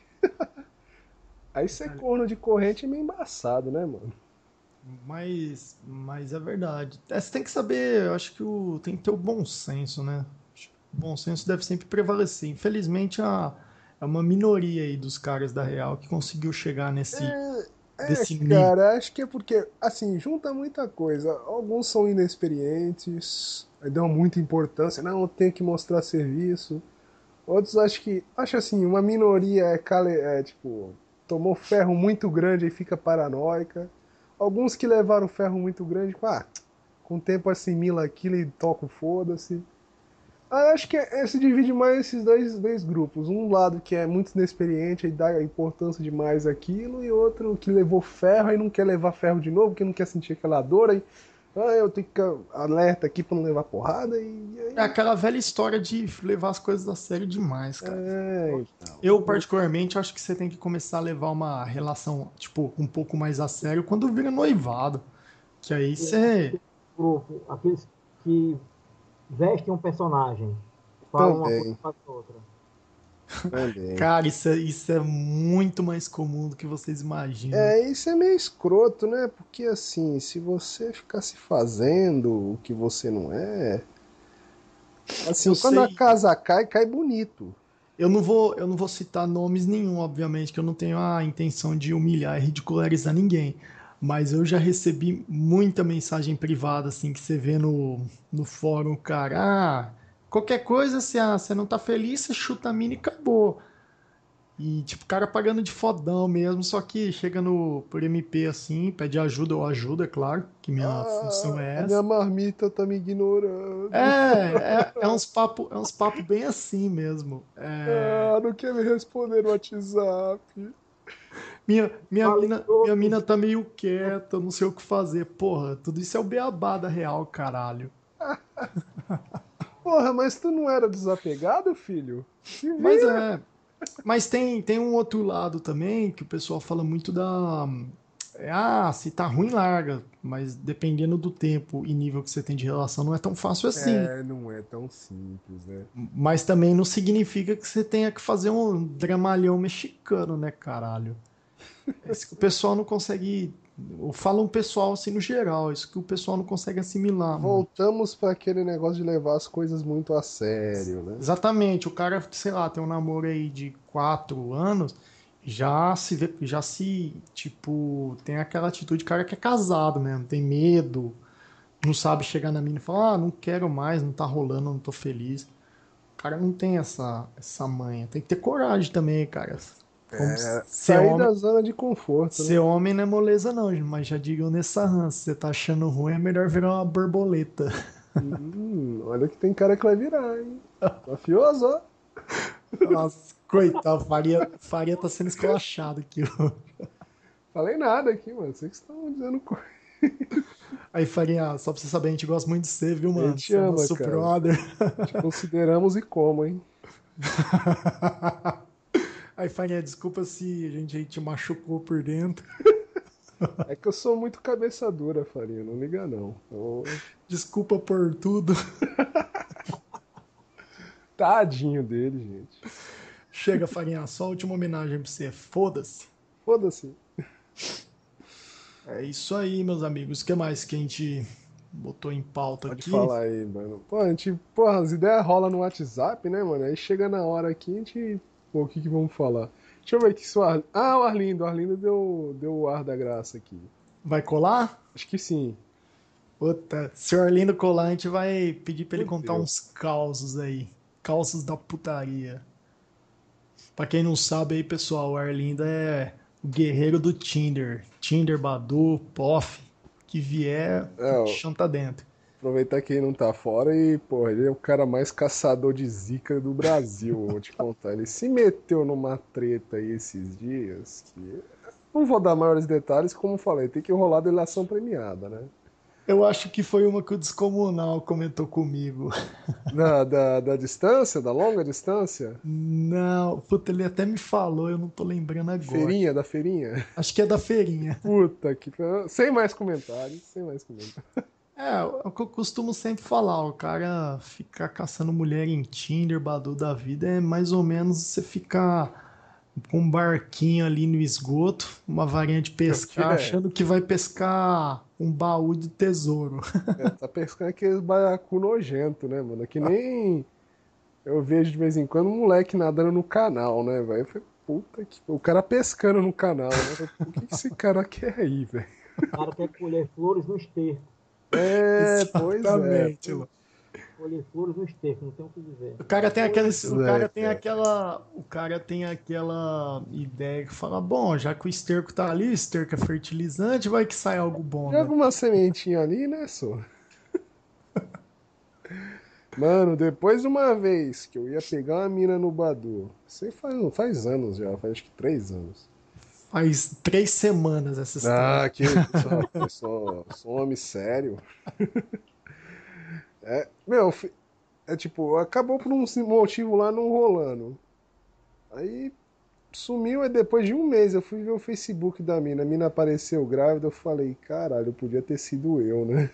Aí ser corno de corrente é meio embaçado, né, mano? Mas, mas é verdade. É, você tem que saber, eu acho que o, tem que ter o bom senso, né? Acho que o bom senso deve sempre prevalecer. Infelizmente, a, é uma minoria aí dos caras da Real que conseguiu chegar nesse, É, desse nível. cara, acho que é porque, assim, junta muita coisa. Alguns são inexperientes, aí dão muita importância, não, eu tenho que mostrar serviço. Outros acho que, acho assim, uma minoria é, cale, é tipo, tomou ferro muito grande e fica paranoica. Alguns que levaram ferro muito grande, ah, com o tempo assimila aquilo e toca o foda-se. Ah, acho que é, é- se divide mais esses dois, dois grupos. Um lado que é muito inexperiente e dá importância demais àquilo, e outro que levou ferro e não quer levar ferro de novo, que não quer sentir aquela dor. Aí, ah, eu tenho que ficar alerta aqui pra não levar porrada. E É aí. aquela velha história de levar as coisas a sério demais, cara. É, então. Eu, particularmente, acho que você tem que começar a levar uma relação, tipo, um pouco mais a sério quando vira noivado. Que aí E aquele você. grupo, aqueles que vestem um personagem, falam uma coisa Também, para outra. também. Cara, isso é, isso é muito mais comum do que vocês imaginam. É, isso é meio escroto, né? Porque assim, se você ficar se fazendo o que você não é, Eu assim, quando a sei. casa cai, cai bonito. Eu não vou, eu não vou citar nomes nenhum, obviamente, que eu não tenho a intenção de humilhar e ridicularizar ninguém. Mas eu já recebi muita mensagem privada, assim, que você vê no, no fórum, cara. Ah, qualquer coisa, se ah, você não tá feliz, você chuta a mina e acabou. E, tipo, o cara pagando de fodão mesmo, só que chega no, por M P assim, pede ajuda, ou ajuda, é claro, que minha função Ah, é a minha essa. marmita tá me É, ignorando. é, é uns papo, é uns papo bem assim mesmo. É, Ah, não quer me responder no WhatsApp. minha, minha Fale mina, minha todos. mina tá meio quieta, não sei o que fazer. Porra, tudo isso é o beabá da real, caralho. Porra, mas tu não era desapegado, filho? Se Mas vira. é, mas tem, tem um outro lado também que o pessoal fala muito da. é, Ah, se tá ruim, larga. Mas dependendo do tempo e nível que você tem de relação, não é tão fácil assim. É, não é tão simples, né? Mas também não significa que você tenha que fazer um dramalhão mexicano, né, caralho? É isso que o pessoal não consegue. Ou fala um pessoal assim no geral, isso que o pessoal não consegue assimilar, mano. Voltamos para aquele negócio de levar as coisas muito a sério, né? Exatamente, o cara, sei lá, tem um namoro aí de quatro anos, já se vê, já se, tipo, tem aquela atitude de cara que é casado mesmo, tem medo, não sabe chegar na mina e falar, ah, não quero mais, não tá rolando, não tô feliz. O cara não tem essa, essa manha, tem que ter coragem também, cara. Vamos É, ser sair homem, da zona de conforto, ser né? homem não é moleza não, mas já digam nessa rã, se você tá achando ruim, é melhor virar uma borboleta. Hum, olha que tem cara que vai virar, hein? Mafioso, ó. Nossa, coitado, Faria, Faria tá sendo esculachado aqui. Falei nada aqui, mano. Vocês que estão dizendo coisa. Aí, Farinha, só pra você saber, a gente gosta muito de você, viu, A mano? gente Você é ama, nosso cara. brother. Te consideramos e como, hein? Aí, Farinha, desculpa se a gente aí te machucou por dentro. É que eu sou muito cabeça dura, Farinha. Não liga, não. Ô, Desculpa por tudo. tadinho dele, gente. Chega, Farinha, só a última homenagem pra você. Foda-se. Foda-se. É isso aí, meus amigos. O que mais que a gente botou em pauta Pode aqui? falar aí, mano. Pô, a gente, porra, as ideias rolam no WhatsApp, né, mano? Aí chega na hora aqui, a gente. Pô, o que que vamos falar? Deixa eu ver aqui se o Ar... Ah, o Arlindo. O Arlindo deu, deu o ar da graça aqui. Vai colar? Acho que sim. Puta, se o Orlindo colar, a gente vai pedir pra ele contar Fudeu. uns causos aí. Causos da putaria. Pra quem não sabe aí, pessoal, o Arlindo é o guerreiro do Tinder. Tinder, Badu, Pof, que vier, É, o ó, chão tá dentro. aproveitar que ele não tá fora e, pô, ele é o cara mais caçador de zica do Brasil, vou te contar. Ele se meteu numa treta aí esses dias que. Não vou dar maiores detalhes, como falei, tem que rolar delação premiada, né? Eu acho que foi uma que o Descomunal comentou comigo. Da, da, da distância, da longa distância? Não, puta, ele até me falou, eu não tô lembrando agora. Feirinha, da feirinha? Acho que é da feirinha. Puta que. Sem mais comentários, sem mais comentários. É, é o que eu costumo sempre falar, o cara ficar caçando mulher em Tinder, Badu da vida, é mais ou menos você ficar com um barquinho ali no esgoto, uma varinha de É o que pescar, é? achando que vai pescar um baú de tesouro. É, tá pescando aqueles baiacu nojento, né, mano? Que nem eu vejo de vez em quando um moleque nadando no canal, né, velho? Eu falei, puta que. O cara pescando no canal, né? Eu falei, o que que esse cara quer aí, velho? O cara quer colher flores no esterco. É, pois é. Exatamente, Lu. Colher flores no esterco, não tem o que dizer. O cara tem aquela, Pois o é, cara tem cara. aquela, o cara tem aquela ideia que fala, bom, já que o esterco tá ali, o esterco é fertilizante, vai que sai algo bom, Joga né? uma sementinha ali, né, só? Mano, depois de uma vez que eu ia pegar uma mina no Badu, isso aí faz, faz anos já, faz acho que três anos. Faz três semanas essa história. Ah, que isso, rapaz, sou, sou um homem sério. É, meu, fi- é tipo, acabou por um motivo lá não rolando. Aí sumiu, e depois de um mês eu fui ver o Facebook da mina. A mina apareceu grávida, eu falei, caralho, podia ter sido eu, né?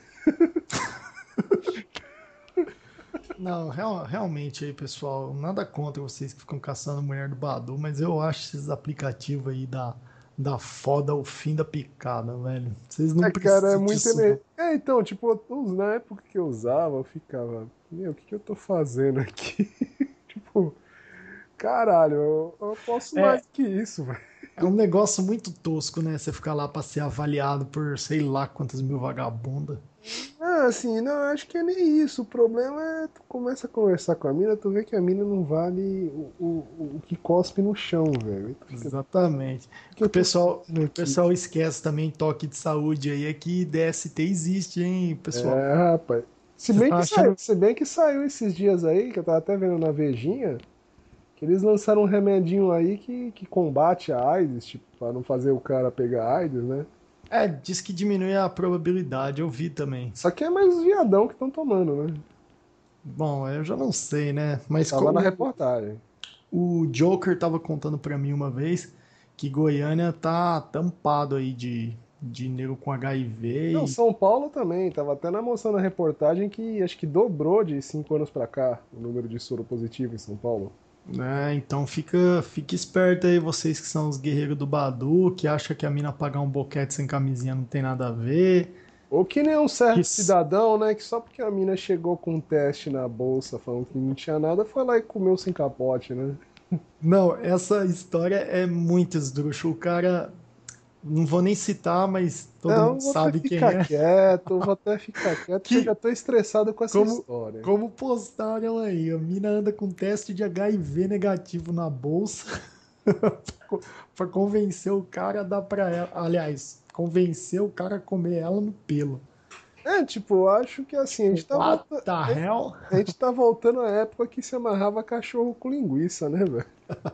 Não, real- realmente aí, pessoal, nada contra vocês que ficam caçando mulher do Badu, mas eu acho esses aplicativos aí da, da foda o fim da picada, velho. Vocês não É, cara, é precisam muito. disso, ener- não. É, então, tipo, uns- na época que eu usava, eu ficava, meu, o que que eu tô fazendo aqui? Tipo, caralho, eu, eu posso mais É, que isso, velho. é um negócio muito tosco, né? Você ficar lá pra ser avaliado por sei lá quantas mil vagabundas. Ah, assim, não, acho que é nem isso. O problema é tu começa a conversar com a mina, tu vê que a mina não vale o, o, o que cospe no chão, velho. Aí tu fica, o Exatamente. que O que eu o tô pessoal, fazendo o aqui? pessoal esquece também, toque de saúde aí, é que D S T existe, hein, pessoal? É, rapaz. Se Você bem tá que saiu, achando. se bem que saiu esses dias aí, que eu tava até vendo na Vejinha, que eles lançaram um remedinho aí que, que combate a AIDS, tipo, pra não fazer o cara pegar AIDS, né? É, diz que diminui a probabilidade, eu vi também. Só que é mais os viadão que estão tomando, né? Bom, eu já não sei, né? Mas Tava na co- reportagem. o, o Joker tava contando pra mim uma vez que Goiânia tá tampado aí de, de nego com H I V Não, e, São Paulo também. Tava até na moção na reportagem que acho que dobrou de cinco anos pra cá o número de soro positivo em São Paulo. né? Então fica, fica esperto aí, vocês que são os guerreiros do Badu, que acham que a mina pagar um boquete sem camisinha não tem nada a ver. Ou que nem um Que certo s- cidadão, né? Que só porque a mina chegou com um teste na bolsa falando que não tinha nada, foi lá e comeu sem capote, né? Não, essa história é muito esdrúxula. O cara, não vou nem citar, mas todo mundo Não, vou até sabe quem ficar é. quieto, vou até ficar quieto, que eu já Que tô estressado com essa Como, história. como postaram aí, a mina anda com teste de H I V negativo na bolsa para convencer o cara a dar pra ela. Aliás, convencer o cara a comer ela no pelo. É, tipo, eu acho que assim, a gente tá What voltando. the hell? A gente tá voltando à época que se amarrava cachorro com linguiça, né, velho?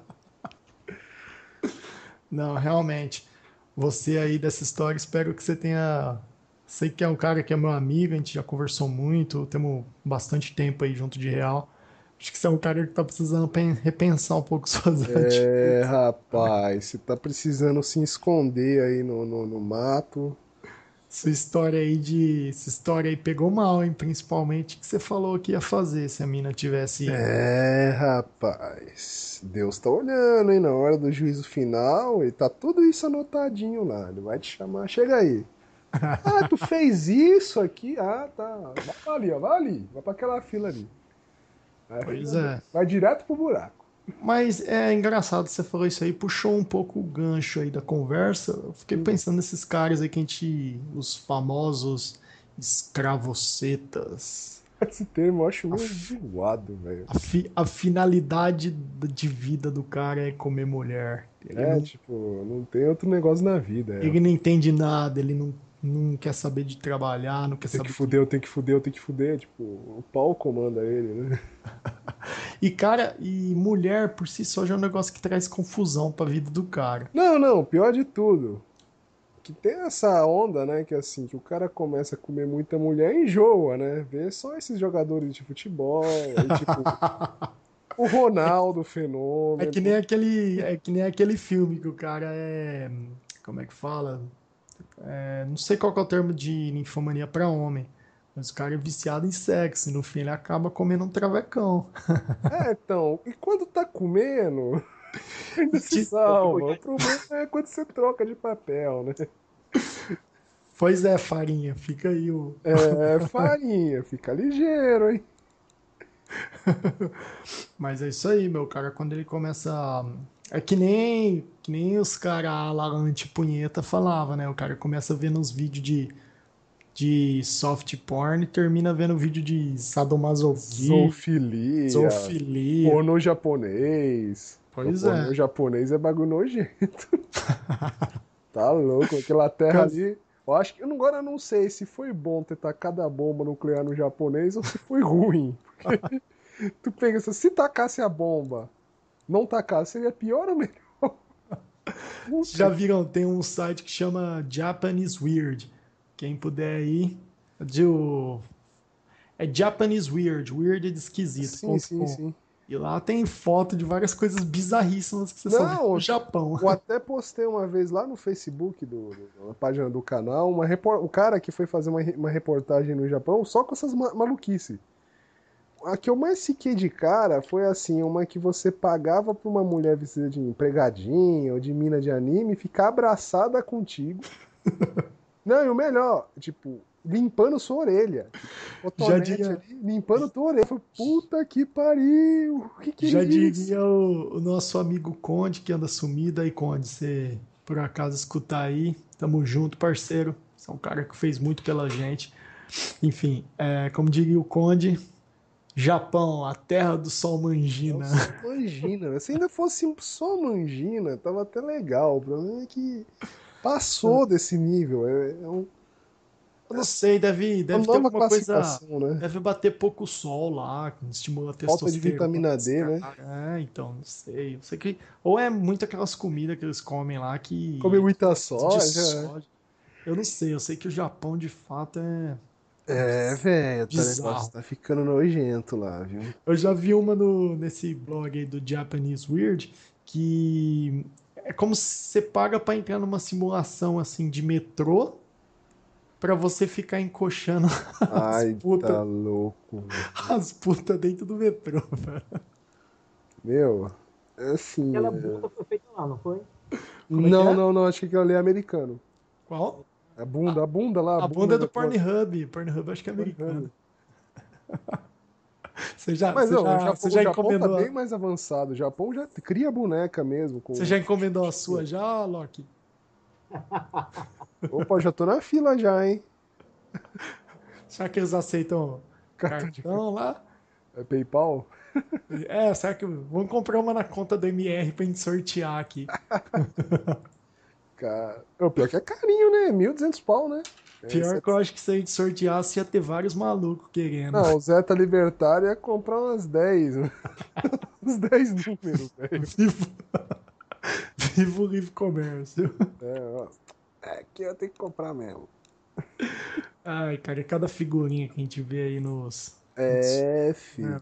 Não, realmente. Você aí dessa história, espero que você tenha. Sei que é um cara que é meu amigo, a gente já conversou muito, temos bastante tempo aí junto de real. Acho que você é um cara que tá precisando pen- repensar um pouco suas É, atitudes. rapaz, você tá precisando se esconder aí no, no, no mato. Sua história aí de. Essa história aí pegou mal, hein? Principalmente que você falou que ia fazer se a mina tivesse. É, rapaz. Deus tá olhando, hein? Na hora do juízo final, e tá tudo isso anotadinho lá. Ele vai te chamar. Chega aí. Ah, tu fez isso aqui? Ah, tá. Vai ali, ó. Vai ali. Vai pra aquela fila ali. Vai, a Pois fila dele. é. Vai direto pro buraco. Mas é engraçado você falou isso aí, puxou um pouco o gancho aí da conversa. Eu fiquei Hum. pensando nesses caras aí que a gente. Os famosos escravocetas. Esse termo eu acho A, meio fi- zoado, velho. a, fi- a finalidade de vida do cara é comer mulher. Ele É, não, tipo, não tem outro negócio na vida. É. ele não entende nada, ele não, não quer saber de trabalhar, não quer Tem que saber de. fuder, eu tenho que fuder, eu tenho que fuder. Tipo, o pau comanda ele, né? E cara, e mulher por si só já é um negócio que traz confusão pra vida do cara. Não, não, pior de tudo. Que tem essa onda, né? Que assim, que o cara começa a comer muita mulher e enjoa, né? Vê só esses jogadores de futebol, aí tipo, o Ronaldo É que nem Fenômeno. aquele, é que nem aquele filme que o cara é, como é que fala? É, não sei qual que é o termo de ninfomania pra homem, mas o cara é viciado em sexo e no fim ele acaba comendo um travecão. É, então, e quando tá comendo, ainda E se te- salva. O problema é quando você troca de papel, né? Pois é, farinha, fica aí o. É, farinha, fica ligeiro, hein? Mas é isso aí, meu cara, quando ele começa. a- É que nem, que nem os caras lá anti-punheta falava, né? O cara começa vendo uns vídeos de, de soft porn e termina vendo vídeo de sadomasoquismo, Zoofilia, zoofilia. pornô japonês. O Pois pornô é. japonês é bagulho nojento. Tá louco, aquela terra Fica, ali. Eu acho que agora eu não sei se foi bom ter tacado a bomba nuclear no japonês ou se foi ruim. Porque tu pensa, se tacasse a bomba, não tacasse, seria pior ou melhor? Vocês já viram, tem um site que chama Japanese Weird. Quem puder aí, de o- é Japanese Weird, weird é de esquisito, Sim, ponto sim, com. sim. E lá tem foto de várias coisas bizarríssimas que você só vê Não, no Japão. eu até postei uma vez lá no Facebook, do, do- na página do canal, uma repor... o cara que foi fazer uma, re- uma reportagem no Japão só com essas ma maluquices. A que eu mais fiquei de cara foi assim, uma que você pagava pra uma mulher vestida de empregadinha ou de mina de anime ficar abraçada contigo. Não, e o melhor, tipo, limpando sua orelha. Tipo, Já cotonete diria, ali, limpando tua orelha. Eu falei, puta que pariu, o que que é já isso? diria o, o nosso amigo Conde, que anda sumido aí, Conde, você por acaso escutar aí, tamo junto, parceiro. Você é um cara que fez muito pela gente. Enfim, é, como diria o Conde, Japão, a terra do sol Não, mangina. só mangina. Se ainda fosse só mangina, tava até legal. O problema é que passou desse nível. É, é um- Eu não sei, deve, uma deve ter nova alguma coisa. classificação, né? Deve bater pouco sol lá, que estimula a Falta de testosterona vitamina dos D, né? caras. É, então, não sei. Eu sei que. Ou é muito aquelas comidas que eles comem lá Come que. muita De soja. soja. Eu não sei, eu sei que o Japão de fato é É, velho, tá negócio bizarro. tá ficando nojento lá, viu? Eu já vi uma no, nesse blog aí do Japanese Weird que é como se você paga pra entrar numa simulação assim de metrô pra você ficar encoxando as Ai, putas tá louco, velho. as puta dentro do metrô, velho. Meu, é assim. Aquela é- bunda foi feita lá, não foi? Como é que Não, é? não, não, acho que aquilo ali é americano. Qual? A bunda, a bunda lá, a A bunda bunda é do daquela. Pornhub. Pornhub acho que é americano. Pornhub. Você já, Mas você não, o já, Japão, você o já Japão tá encomendou bem a, mais avançado. O Japão já cria boneca mesmo você com. já encomendou a sua já, Loki? Opa, já tô na fila já, hein? Será que eles aceitam Cartão de cartão lá? é PayPal? É, será que vamos comprar uma na conta do M R pra gente sortear aqui? Cara, o pior que é carinho, né? Mil e duzentos pau, né? É, Pior set- que eu acho que se a gente sorteasse ia ter vários malucos querendo. Não, o Zeta Libertário ia comprar umas dez, né? Uns dez números, velho. Vivo, vivo o livre comércio. É, ó. É, aqui eu tenho que comprar mesmo. Ai, cara, cada figurinha que a gente vê aí nos. nos- É, filho. né?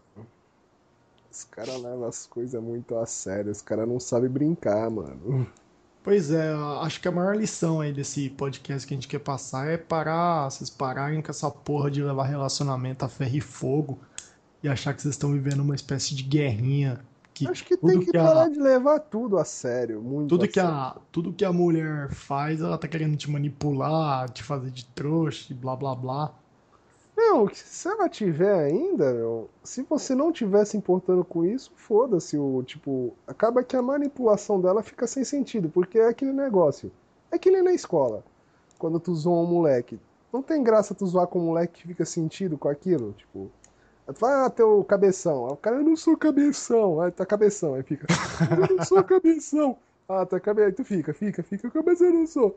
Os caras levam as coisas muito a sério. Os caras não sabem brincar, mano. Pois é, acho que a maior lição aí desse podcast que a gente quer passar é parar, vocês pararem com essa porra de levar relacionamento a ferro e fogo e achar que vocês estão vivendo uma espécie de guerrinha que Acho que tem tudo que que parar a de levar tudo a sério, muito tudo a que sério. a tudo que a mulher faz, ela tá querendo te manipular, te fazer de trouxa, e blá blá blá. Não, se ela tiver ainda, meu, se você não tiver se importando com isso, foda-se, o tipo, acaba que a manipulação dela fica sem sentido, porque é aquele negócio. É que nem na escola, quando tu zoa um moleque. Não tem graça tu zoar com um moleque que fica sentido com aquilo, tipo, tu fala, ah, teu cabeção. Aí o cara, eu não sou cabeção. Aí tá cabeção, aí fica, eu não sou cabeção. Ah, tá cabeção, aí tu fica, fica, fica, cabeção eu não sou.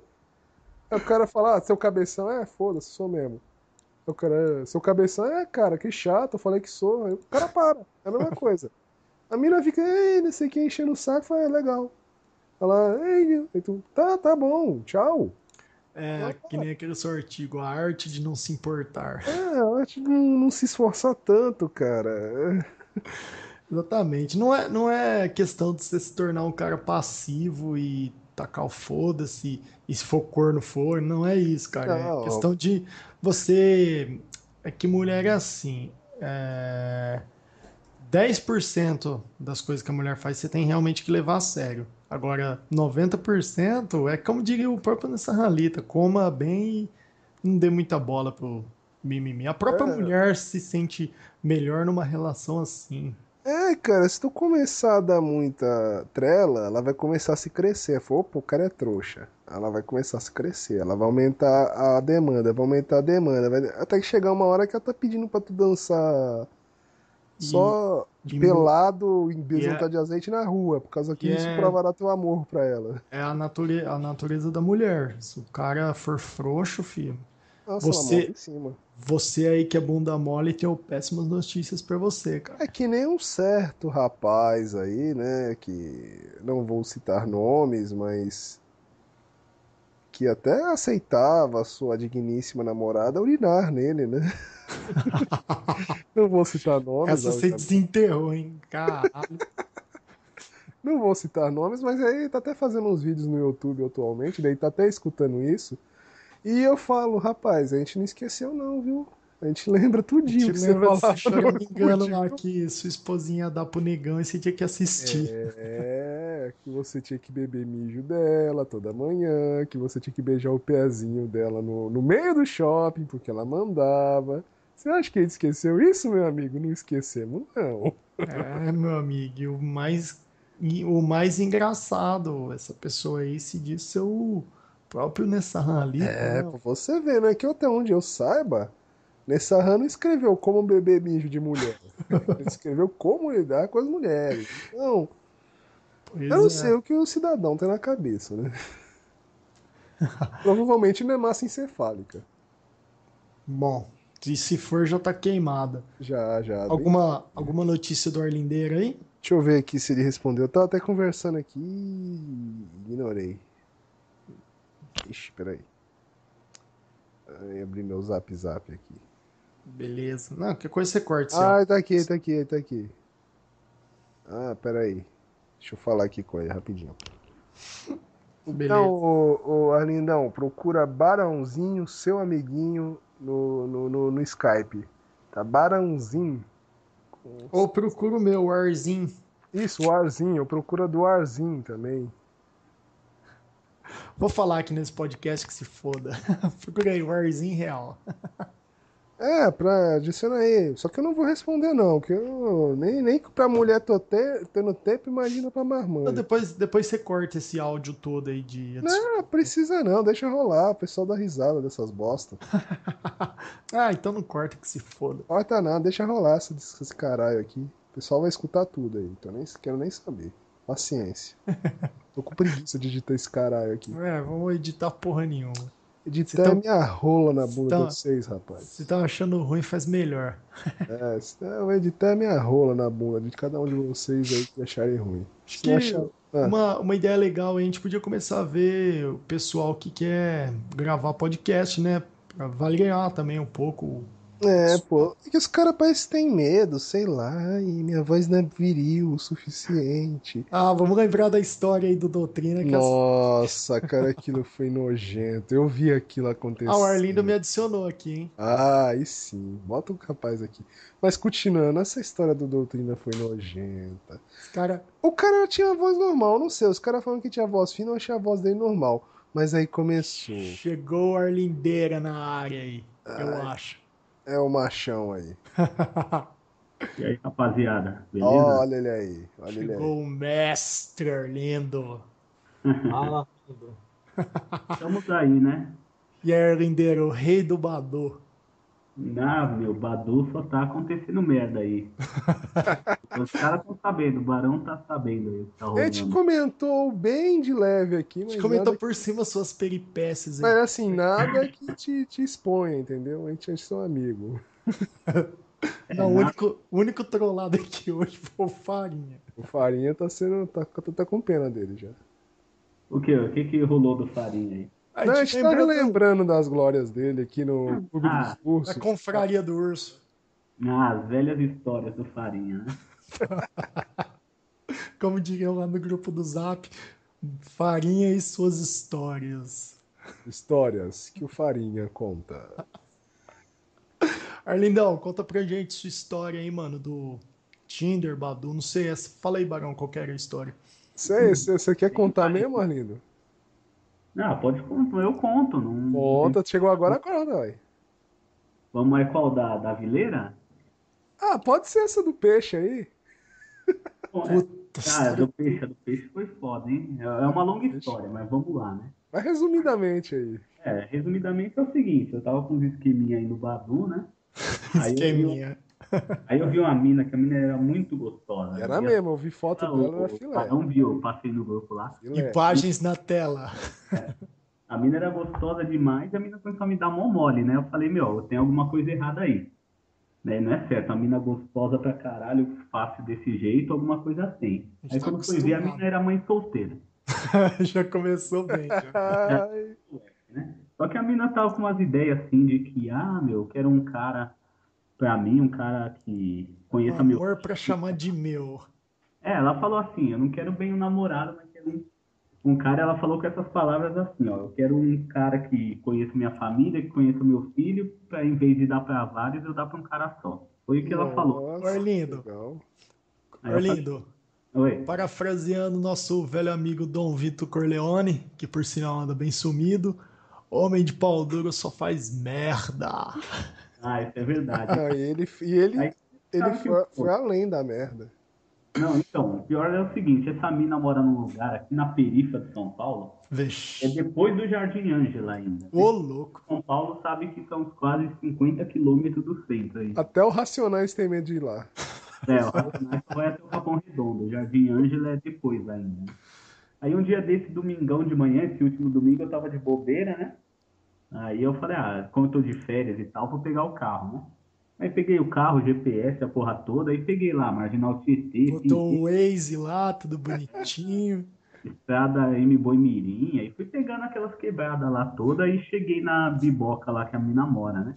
Aí o cara fala, ah, seu cabeção, é, foda-se, sou mesmo. O cara, seu cabeção é, cara, que chato, eu falei que sou. Aí o cara para, é a mesma coisa. A mina fica, ei, não sei quem, enchendo o saco, fala, é legal. Ela, ei, aí tu, tá, tá bom, tchau. É, que nem aquele seu artigo, a arte de não se importar. É, eu acho que não, não se esforçar tanto, cara. Exatamente. Não é, não é questão de você se tornar um cara passivo e tacar o foda-se, e se for corno for, não é isso, cara. É Não, questão de você. É que mulher é assim. É... dez por cento das coisas que a mulher faz você tem realmente que levar a sério. Agora, noventa por cento é como diria o próprio Nessa Ralita, coma bem e não dê muita bola pro mimimi. A própria é, mulher se sente melhor numa relação assim. é, cara, se tu começar a dar muita trela, ela vai começar a se crescer. Fala, opa, o cara é trouxa. Ela vai começar a se crescer, ela vai aumentar a demanda, vai aumentar a demanda, vai... até que chegar uma hora que ela tá pedindo pra tu dançar E só de pelado em e besuntar é, de azeite na rua, por causa que e isso é, provará teu amor pra ela. é a, nature, a natureza da mulher. Se o cara for frouxo, filho, Nossa, ela monta você, em cima. você aí que é bunda mole, tem péssimas notícias pra você, É cara. que nem um certo rapaz aí, né, que não vou citar nomes, mas que até aceitava a sua digníssima namorada urinar nele, né? Não vou citar nomes, Essa você obviamente. desenterrou, hein? Caralho. Não vou citar nomes, mas aí tá até fazendo uns vídeos no YouTube atualmente, daí tá até escutando isso. E eu falo, rapaz, a gente não esqueceu não, viu? A gente lembra Te tudinho que você lembra de você falava no choramingando Orkut, lá viu? que sua esposinha dá pro negão e você tinha que assistir. É, que você tinha que beber mijo dela toda manhã, que você tinha que beijar o pezinho dela no, no meio do shopping, porque ela mandava. Você acha que a gente esqueceu isso, meu amigo? Não esquecemos, não. É, meu amigo, e o mais, e o mais engraçado, essa pessoa aí se diz ser o próprio Nessahan Alipa, É, né? pra você ver, né? Que até onde eu saiba, Nessa não escreveu como beber mijo de mulher. Ele escreveu como lidar com as mulheres. Então, eu Pois não sei é. o que o cidadão tem na cabeça, né? Provavelmente não é massa encefálica. Bom, e se for, já tá queimada. Já, já, bem. Alguma, alguma notícia do Arlindeiro aí? Deixa eu ver aqui se ele respondeu. Eu tava até conversando aqui e ignorei. Ixi, peraí. Aí, abri meu zap zap aqui. Beleza. Não, que coisa você corta, seu. Ah, tá aqui, tá aqui, tá aqui. Ah, peraí. Deixa eu falar aqui com ele rapidinho. Então, Beleza. ô, ô, Arlindão, procura Barãozinho, seu amiguinho, no, no, no, no Skype. Tá? Barãozinho. Ou procura o meu, o Arzinho. Isso, o Arzinho. Procura do Arzinho também. Vou falar aqui nesse podcast que se foda. Procura aí, o Arzinho real. É, pra adicionar aí. Só que eu não vou responder, não. Que eu nem, nem que pra mulher tô te, tendo tempo, imagina pra Então marmanjo. depois, depois você corta esse áudio todo aí de adicionar. Não, precisa não. Deixa rolar. O pessoal dá risada dessas bosta. Ah, então não corta que se foda. Corta nada, deixa rolar esse, esse caralho aqui. O pessoal vai escutar tudo aí. Então nem quero nem saber. Paciência. Tô com preguiça de editar esse caralho aqui. É, vamos editar porra nenhuma. Se Editar é estão minha rola na se bunda de tão, vocês, se rapaz. tão achando ruim, faz melhor. É, se- é, eu vou editar é minha rola na bunda de cada um de vocês aí que acharem ruim. Acho Se não que achar. Ah, uma, uma ideia legal aí, a gente podia começar a ver o pessoal que quer gravar podcast, né? Pra variar também um pouco o é, pessoal. pô. É que os caras parecem que têm medo, sei lá. E minha voz não é viril o suficiente. Ah, vamos lembrar da história aí do Doutrina que as... Nossa, cara, aquilo foi nojento. Eu vi aquilo Ah, o Arlindo me acontecer. adicionou aqui, hein? Ah, aí sim. Bota o rapaz aqui. Mas continuando, essa história do Doutrina foi nojenta. Os cara O cara tinha voz normal, não sei. Os caras falando que tinha voz fina, eu achei a voz dele normal. Mas aí começou. chegou a Arlindeira na área aí, eu Ai, acho. é o machão aí. E aí, rapaziada, beleza? Olha ele aí, olha ele aí. Chegou o mestre Arlindo. Fala, Pedro. Estamos aí, né? E aí, Arlindeiro, o rei do Badu. Ah, meu, Badu só tá acontecendo merda aí. Os caras estão sabendo, o Barão tá sabendo aí o que tá A gente rolando. comentou bem de leve aqui, A gente mas comentou nada, por cima suas peripécias mas aí. assim, nada que te, te exponha, entendeu? A gente é seu amigo. É, Não, o nada. único, o único trollado aqui hoje foi o Farinha. O Farinha tá sendo. tá, tá com pena dele já. O que? O que que rolou do Farinha aí? A Não, a gente gente tá lembrou do- relembrando das glórias dele aqui no Clube dos Ah, da Ursos. confraria do urso. ah, as velhas histórias do Farinha, né? Como diriam lá no grupo do Zap, Farinha e suas histórias. Histórias que o Farinha conta. Arlindão, conta pra gente sua história aí, mano, do Tinder, Badu, não sei. essa- Fala aí, Barão, qual que era a história. Você quer Tem contar mais. mesmo, Arlindo? Não, pode contar, eu conto. Não, não tem- Conta, chegou agora, agora, vai. Vamos aí qual da, da vileira? Ah, pode ser essa do peixe aí. Bom, é, Puta, cara, história. do peixe, a do peixe foi foda, hein? É é uma longa história, mas vamos lá, né? Mas resumidamente aí. É, resumidamente é o seguinte, eu tava com uns esqueminha aí no Badu, né? Aí eu vi, um- Esqueminha. Aí eu vi uma mina, que a mina era muito gostosa. Era E mesmo, eu vi foto a, dela, era o, o filé. Barão viu, eu passei no grupo lá. Filé. Imagens na tela. A mina era gostosa demais e a mina começou a me dar mó mole, né? Eu falei, meu, tem alguma coisa errada aí. Né? Não é certo, a mina gostosa pra caralho, fácil desse jeito, alguma coisa tem. A gente Aí tá quando foi ver, a acostumado. mina era mãe solteira. Já começou bem, já. Já, Ai, né? Só que a mina tava com umas ideias assim de que, ah, meu, eu quero um cara pra mim, um cara que Um conheça meu. amor pra chamar de meu. É, ela falou assim, eu não quero bem um namorado, mas quero um Um cara, ela falou com essas palavras assim, ó, eu quero um cara que conheça minha família, que conheça meu filho, para em vez de dar para vários, eu dar para um cara só. Foi o que ela falou. nossa, Orlindo, legal. Aí eu falei, Orlindo, oi. parafraseando nosso velho amigo Dom Vito Corleone, que por sinal anda bem sumido, homem de pau duro só faz merda. Ah, isso é verdade. Ah, e ele, e ele, Aí, ele sabe que, foi, foi pô, além da merda. não, então, o pior é o seguinte, essa mina mora num lugar aqui na perifa de São Paulo, é Vixe. depois do Jardim Ângela ainda, Ô, né? louco. São Paulo sabe que são quase cinquenta quilômetros do centro aí. Até o Racionais tem medo de ir lá. É, o Racionais só vai até o Capão Redondo, o Jardim Ângela é depois ainda. Aí um dia desse, domingão de manhã, esse último domingo, eu tava de bobeira, né? Aí eu falei, ah, como eu tô de férias e tal, vou pegar o carro, né? Aí peguei o carro, G P S, a porra toda, aí peguei lá, Marginal Tietê, Botou pintei o Waze lá, tudo bonitinho. estrada M Boi Mirim, aí fui pegando aquelas quebradas lá toda e cheguei na biboca lá que a mina mora, né?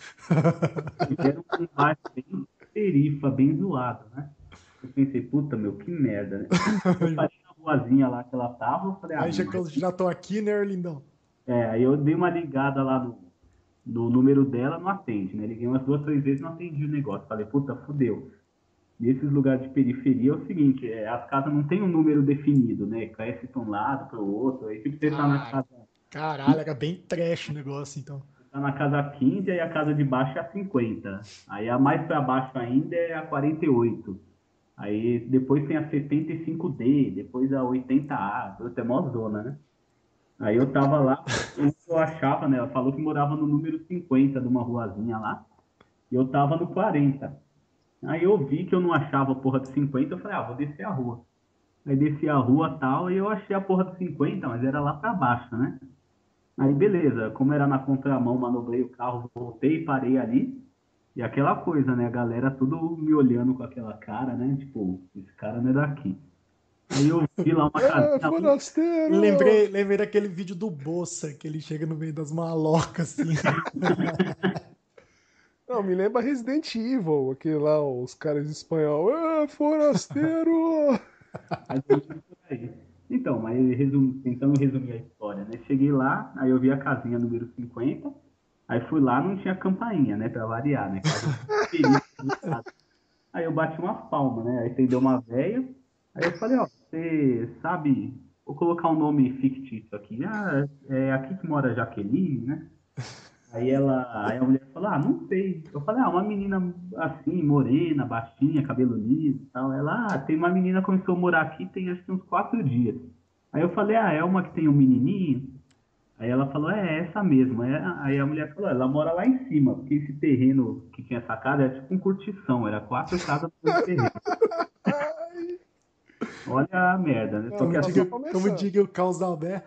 E era um bairro bem perifa, bem zoado, né? Eu pensei, puta, meu, que merda, né? Eu parei na ruazinha lá que ela tava, eu falei, ah, Aí já meu, que eu já tô aqui, né, Orlindão? é, aí eu dei uma ligada lá no, no número dela, não atende, né? Liguei umas duas, três vezes, não atendi o negócio. Falei, puta, fudeu. Nesses lugares de periferia é o seguinte, é, as casas não tem um número definido, né? Cresce para um lado, para o outro. Aí tipo, você tá na Ah, casa, caralho, era bem trash o negócio, então. você tá na casa quinze, aí a casa de baixo é a cinquenta. Aí a mais para baixo ainda é a quarenta e oito. Aí depois tem a setenta e cinco D, depois a oitenta A. Puta, é mó zona, né? Aí eu tava lá, eu achava, né? Ela falou que morava no número cinquenta de uma ruazinha lá. E eu tava no quarenta. Aí eu vi que eu não achava a porra de cinquenta, eu falei, ah, vou descer a rua. Aí desci a rua tal, e eu achei a porra de cinquenta, mas era lá pra baixo, né? Aí beleza, como era na contramão, manobrei o carro, voltei, parei ali. E aquela coisa, né? A galera tudo me olhando com aquela cara, né? Tipo, esse cara não é daqui. Aí eu vi lá uma É, casinha, forasteiro! Lembrei, lembrei daquele vídeo do Bossa, que ele chega no meio das malocas, assim. Não, me lembra Resident Evil, aquele lá, os caras espanhol. É, forasteiro! mais ou menos por aí. Então, mas resum... tentando resumir a história, né? Cheguei lá, aí eu vi a casinha número cinquenta, aí fui lá, não tinha campainha, né? Pra variar, né? Casa perifa do lado. Aí eu bati uma palma, né? Aí atendeu uma velha, aí eu falei, ó, você sabe, vou colocar um nome fictício aqui. Ah, é aqui que mora a Jaqueline, né? Aí ela, aí a mulher falou, ah, não sei. Eu falei, ah, uma menina assim, morena, baixinha, cabelo liso e tal. Ela, ah, tem uma menina que começou a morar aqui tem acho que uns quatro dias. Aí eu falei, ah, é uma que tem um menininho? Aí ela falou, é essa mesmo. Aí a aí a mulher falou, ela mora lá em cima, porque esse terreno que tinha essa casa era tipo um curtição, era quatro casas no mesmo terreno. Ai, Olha a merda, né? Só não, que Como tá assim, só diga, como começando. diga o Caos Albert.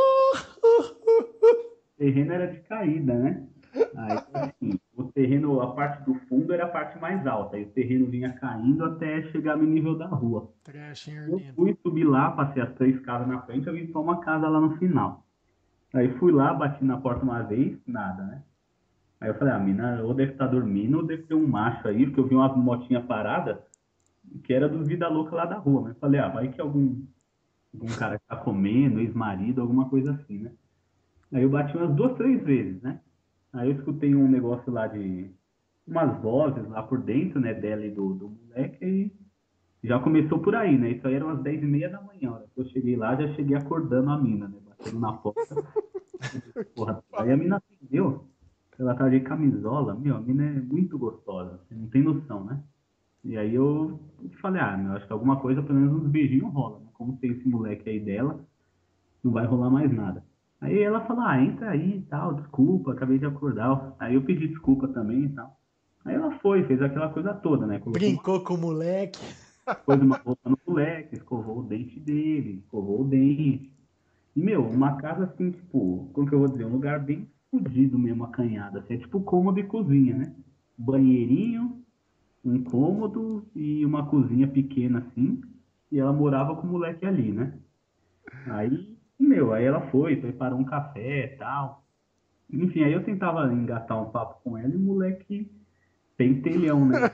o terreno era de caída, né? Aí, assim, o terreno, a parte do fundo era a parte mais alta, e o terreno vinha caindo até chegar no nível da rua. Trash, hein, Eu Orlindo? fui subir lá, passei as três casas na frente, eu vi só uma casa lá no final. Aí fui lá, bati na porta uma vez, nada, né? Aí eu falei, ah, a mina ou deve estar dormindo, ou deve ter um macho aí, porque eu vi uma motinha parada, que era dos vida louca lá da rua. Mas eu falei, ah, vai que algum, algum cara que tá comendo, ex-marido, alguma coisa assim, né? Aí eu bati umas duas, três vezes, né? Aí eu escutei um negócio lá de umas vozes lá por dentro, né, dela e do, do moleque, e já começou por aí, né? Isso aí eram umas dez e meia da manhã. A hora que eu cheguei lá, já cheguei acordando a mina, né? Batendo na porta. Porra, aí a mina atendeu, ela tá de camisola, meu, a mina é muito gostosa, você não tem noção, né? E aí eu falei, ah, meu, acho que alguma coisa, pelo menos uns beijinhos rola, né? Como tem esse moleque aí dela, não vai rolar mais nada. Aí ela falou, ah, entra aí e tal, desculpa, acabei de acordar. Aí eu pedi desculpa também e tal. Aí ela foi, fez aquela coisa toda, né? Colocou uma, Brincou com o moleque. pôs uma roupa no moleque, escovou o dente dele, escovou o dente. E, meu, uma casa assim, tipo, como que eu vou dizer? Um lugar bem fodido mesmo, acanhado. Assim, é tipo cômodo e cozinha, né? Banheirinho, um cômodo e uma cozinha pequena assim. E ela morava com o moleque ali, né? Aí, meu, aí ela foi, preparou um café e tal. Enfim, aí eu tentava engatar um papo com ela e o moleque pentelhão, né?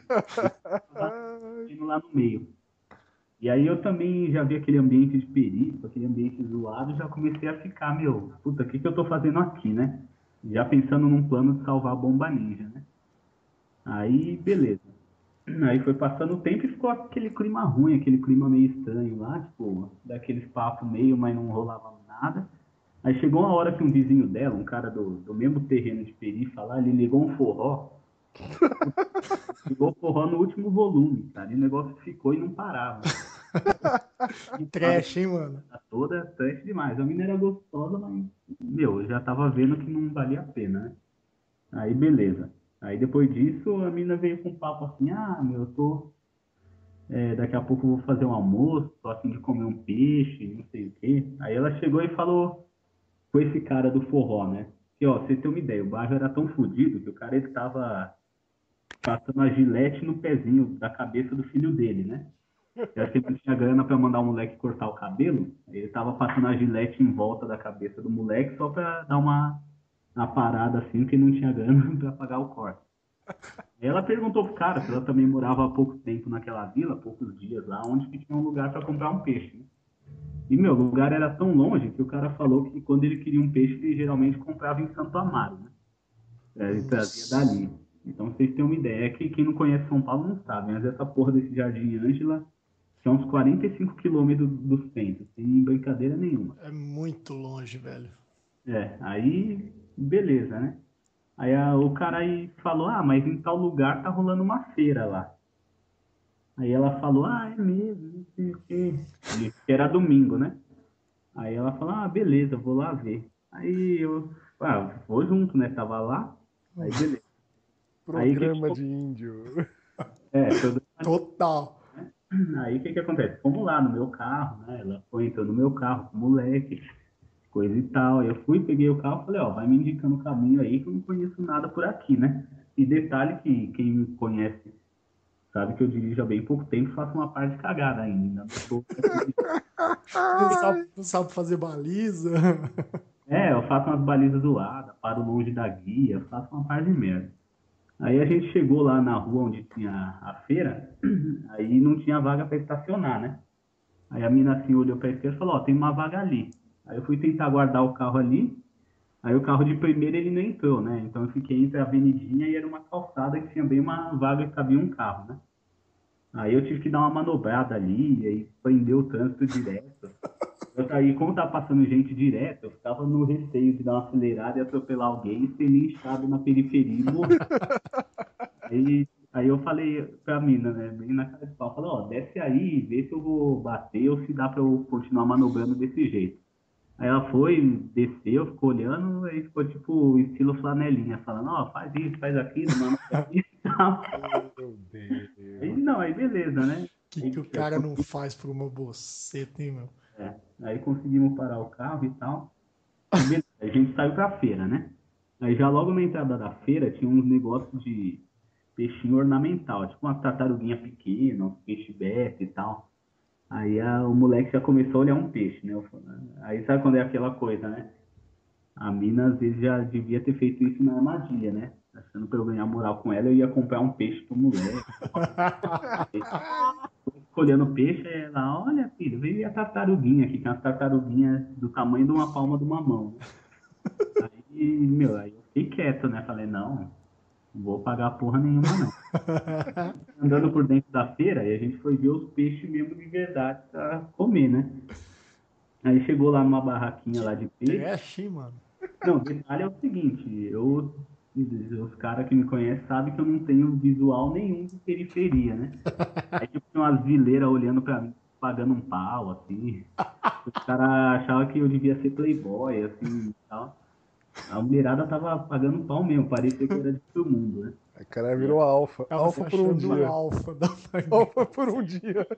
Indo lá no meio. E aí eu também já vi aquele ambiente de perigo, aquele ambiente zoado, e já comecei a ficar, meu, puta, o que que eu tô fazendo aqui, né? Já pensando num plano de salvar a bomba ninja, né? Aí, beleza. Aí foi passando o tempo e ficou aquele clima ruim, aquele clima meio estranho lá, tipo, daqueles papos meio, mas não rolava nada. Aí chegou uma hora que um vizinho dela, um cara do, do mesmo terreno de perifa lá, ele ligou um forró, ligou o forró no último volume, cara, e o negócio ficou e não parava. E tava Trash, hein, mano? toda trash demais. A mina era gostosa, mas, meu, eu já tava vendo que não valia a pena, né? Aí, beleza. Aí, depois disso, a mina veio com um papo assim, ah, meu, eu tô... é, daqui a pouco eu vou fazer um almoço, tô a fim de comer um peixe, não sei o quê. Aí ela chegou e falou com esse cara do forró, né? Que, ó, você tem uma ideia, o bairro era tão fodido que o cara, ele tava passando a gilete no pezinho da cabeça do filho dele, né? Eu acho que ele não tinha grana pra mandar o moleque cortar o cabelo. Ele tava passando a gilete em volta da cabeça do moleque só pra dar uma, uma parada assim, que não tinha grana pra pagar o corte. Aí ela perguntou pro cara se ela também morava há pouco tempo naquela vila, poucos dias lá, onde que tinha um lugar pra comprar um peixe, né? E, meu, o lugar era tão longe que o cara falou que quando ele queria um peixe, ele geralmente comprava em Santo Amaro, né? É, ele trazia dali. Então, vocês têm uma ideia. É que quem não conhece São Paulo não sabe, mas essa porra desse Jardim Ângela que é uns quarenta e cinco quilômetros do centro, sem brincadeira nenhuma. É muito longe, velho. É, aí, beleza, né? Aí a, o cara aí falou, ah, mas em tal lugar tá rolando uma feira lá. Aí ela falou, ah, é mesmo, não sei o quê. E era domingo, né? Aí ela falou, ah, beleza, vou lá ver. Aí eu, ah, vou junto, né? Tava lá, aí beleza. Aí o que que, Programa de índio. é, programa, Total. né? Aí o que que acontece? Fomos lá no meu carro, né? Ela foi, entrou no meu carro com o moleque. Coisa e tal. Eu fui, peguei o carro e falei, ó, vai me indicando o caminho aí que eu não conheço nada por aqui, né? E detalhe que quem me conhece sabe que eu dirijo há bem pouco tempo e faço uma parte de cagada ainda. Não sou... Não sabe, não sabe fazer baliza. É, eu faço umas balizas zoadas, paro longe da guia, faço uma parte de merda. Aí a gente chegou lá na rua onde tinha a feira, aí não tinha vaga para estacionar, né? Aí a mina assim olhou para a esquerda e falou, ó, tem uma vaga ali. Aí eu fui tentar guardar o carro ali, aí o carro de primeira ele não entrou, né? Então eu fiquei entre a avenidinha e era uma calçada que tinha bem uma vaga que cabia um carro, né? Aí eu tive que dar uma manobrada ali, e aí prendeu o trânsito direto. Eu, aí, como tava passando gente direto, eu ficava no receio de dar uma acelerada e atropelar alguém e ser linchado na periferia e morrer. Aí, aí eu falei pra mina, né, bem na cara de pau, falei, ó, desce aí, vê se eu vou bater ou se dá pra eu continuar manobrando desse jeito. Aí ela foi, desceu, ficou olhando, aí ficou tipo estilo flanelinha, falando, ó, oh, faz isso, faz aquilo, mano, isso e tal. Meu Deus. Aí não, aí beleza, né? O que, Aí, que o cara não faz por uma boceta, hein, meu? é, aí conseguimos parar o carro e tal. E beleza, a gente saiu pra feira, né? Aí já logo na entrada da feira tinha uns negócios de peixinho ornamental, tipo uma tartaruguinha pequena, um peixe beta e tal. Aí a, o moleque já começou a olhar um peixe, né? Eu falei, aí sabe quando é aquela coisa, né? A mina às vezes já devia ter feito isso na armadilha, né? Achando pra eu ganhar moral com ela, eu ia comprar um peixe pro moleque. Escolhendo peixe, ela, olha, filho, veio a tartaruguinha aqui, que é uma tartaruguinha do tamanho de uma palma de uma mão, né? Aí, meu, aí eu fiquei quieto, né? Falei, não, não vou pagar porra nenhuma, não. Andando por dentro da feira, e a gente foi ver os peixes mesmo de verdade pra comer, né? Aí chegou lá numa barraquinha lá de peixe. Trash, hein, mano? Não, o detalhe é o seguinte, eu, os caras que me conhecem sabem que eu não tenho visual nenhum de periferia, né? Aí tipo, tinha umas vileiras olhando pra mim, pagando um pau, assim. Os caras achavam que eu devia ser playboy, assim, e tal. A mulherada tava pagando pau mesmo, parecia que era de todo mundo, né? A cara E virou alfa. Tava se Alfa por um achando o dia. alfa da Alfa por um dia.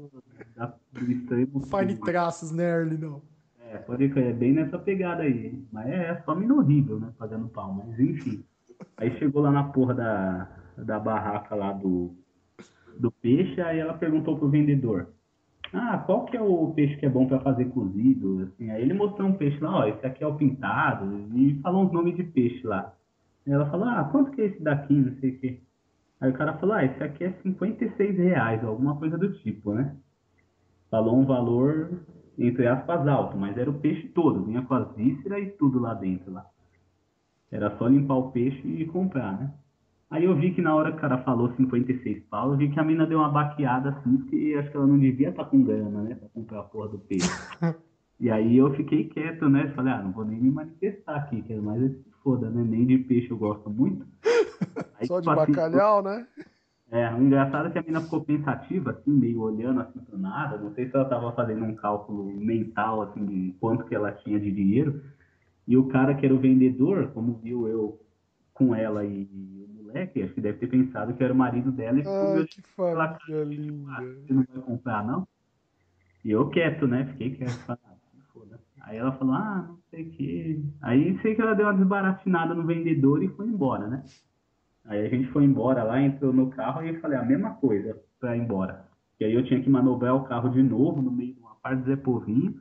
da- do extremo Fine sul. traços, né, Erly, não. É, pode crer, é bem nessa pegada aí. Hein? Mas é só mina horrível, né? Pagando pau, mas enfim. Aí chegou lá na porra da, da barraca lá do, do peixe, aí ela perguntou pro vendedor: Ah, qual que é o peixe que é bom pra fazer cozido? Assim, aí ele mostrou um peixe lá, ó, esse aqui é o pintado, e falou uns nomes de peixe lá. Aí ela falou: Ah, quanto que é esse daqui? Não sei o quê. Aí o cara falou: Ah, esse aqui é cinquenta e seis reais, alguma coisa do tipo, né? Falou um valor, entre aspas, alto, mas era o peixe todo, vinha com as vísceras e tudo lá dentro. Lá. Era só limpar o peixe e comprar, né? Aí eu vi que na hora que o cara falou cinquenta e seis pau, eu vi que a mina deu uma baqueada assim, porque acho que ela não devia estar com grana, né, pra comprar a porra do peixe. E aí eu fiquei quieto, né? Falei, ah, não vou nem me manifestar aqui, quero mais é que se foda, né? Nem de peixe eu gosto muito. Aí, Só tipo de assim, eu- bacalhau, né? é, o engraçado é que a mina ficou pensativa, assim, meio olhando assim pro nada. Não sei se ela tava fazendo um cálculo mental, assim, de quanto que ela tinha de dinheiro. E o cara que era o vendedor, como viu eu com ela e o moleque, acho que deve ter pensado que era o marido dela e ficou me Ai, olhando que com aquela cara família de tipo, ah, linda. você não vai comprar, não? E eu quieto, né? Fiquei quieto, falei, ah, se foda. Aí ela falou, ah, não sei o quê. Aí sei que ela deu uma desbaratinada no vendedor e foi embora, né? Aí a gente foi embora lá, entrou no carro e eu falei a mesma coisa pra ir embora. E aí eu tinha que manobrar o carro de novo no meio de uma parte do Zé Povinho.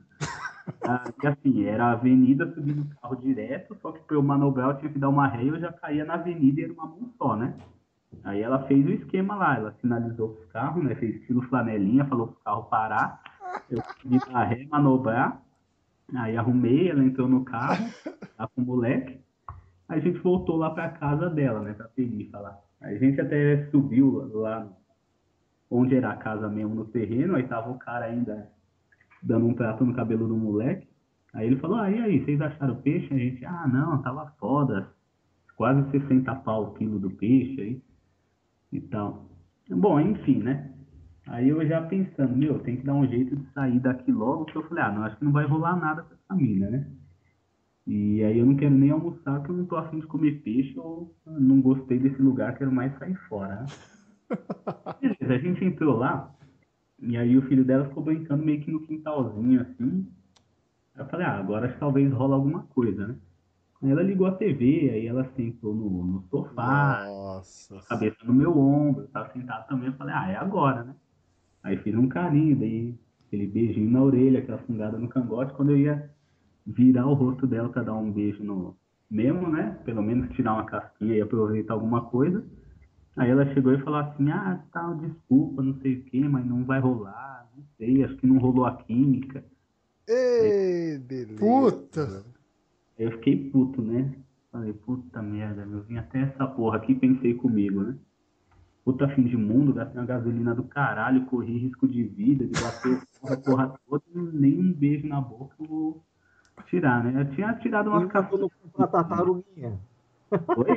Ah, e assim, era a avenida subindo o carro direto, só que para eu manobrar eu tinha que dar uma ré e eu já caía na avenida e era uma mão só, né? Aí ela fez o esquema lá, ela sinalizou os carros, né? Fez estilo flanelinha, falou pro carro parar. Eu consegui dar ré, manobrar. Aí arrumei, ela entrou no carro, lá com o moleque. Aí a gente voltou lá pra casa dela, né? Pra Perifa lá. Aí a gente até subiu lá onde era a casa mesmo, no terreno. Aí tava o cara ainda dando um trato no cabelo do moleque. Aí ele falou, ah, e aí, vocês acharam o peixe? A gente, ah, não, tava foda. Quase sessenta pau o quilo do peixe aí e tal. Bom, enfim, né? Aí eu já pensando, meu, tem que dar um jeito de sair daqui logo, porque eu falei, ah, não, acho que não vai rolar nada com essa mina, né? E aí eu não quero nem almoçar, porque eu não tô afim de comer peixe, ou não gostei desse lugar, quero mais sair fora, né? Beleza, a gente entrou lá, e aí o filho dela ficou brincando meio que no quintalzinho, assim. Aí eu falei, ah, agora acho que talvez rola alguma coisa, né? Aí ela ligou a T V, aí ela sentou no, no sofá, Nossa. a cabeça no meu ombro, eu tava sentado também, eu falei, ah, é agora, né? Aí fiz um carinho, dei aquele beijinho na orelha, aquela fungada no cangote, quando eu ia virar o rosto dela para dar um beijo no mesmo, né? Pelo menos tirar uma casquinha e aproveitar alguma coisa. Aí ela chegou e falou assim, ah, tal, desculpa, não sei o quê, mas não vai rolar, não sei, acho que não rolou a química. Aí Ei, Puta! beleza. eu fiquei puto, né? Falei, puta merda, eu vim até essa porra aqui e pensei comigo, né? Puta fim de mundo, gastei uma gasolina do caralho, corri risco de vida, de bater o carro, a porra toda, nem um beijo na boca eu vou tirar, né? Eu tinha tirado umas Quem mandou casquinhas. não comprar tartaruguinha? Foi?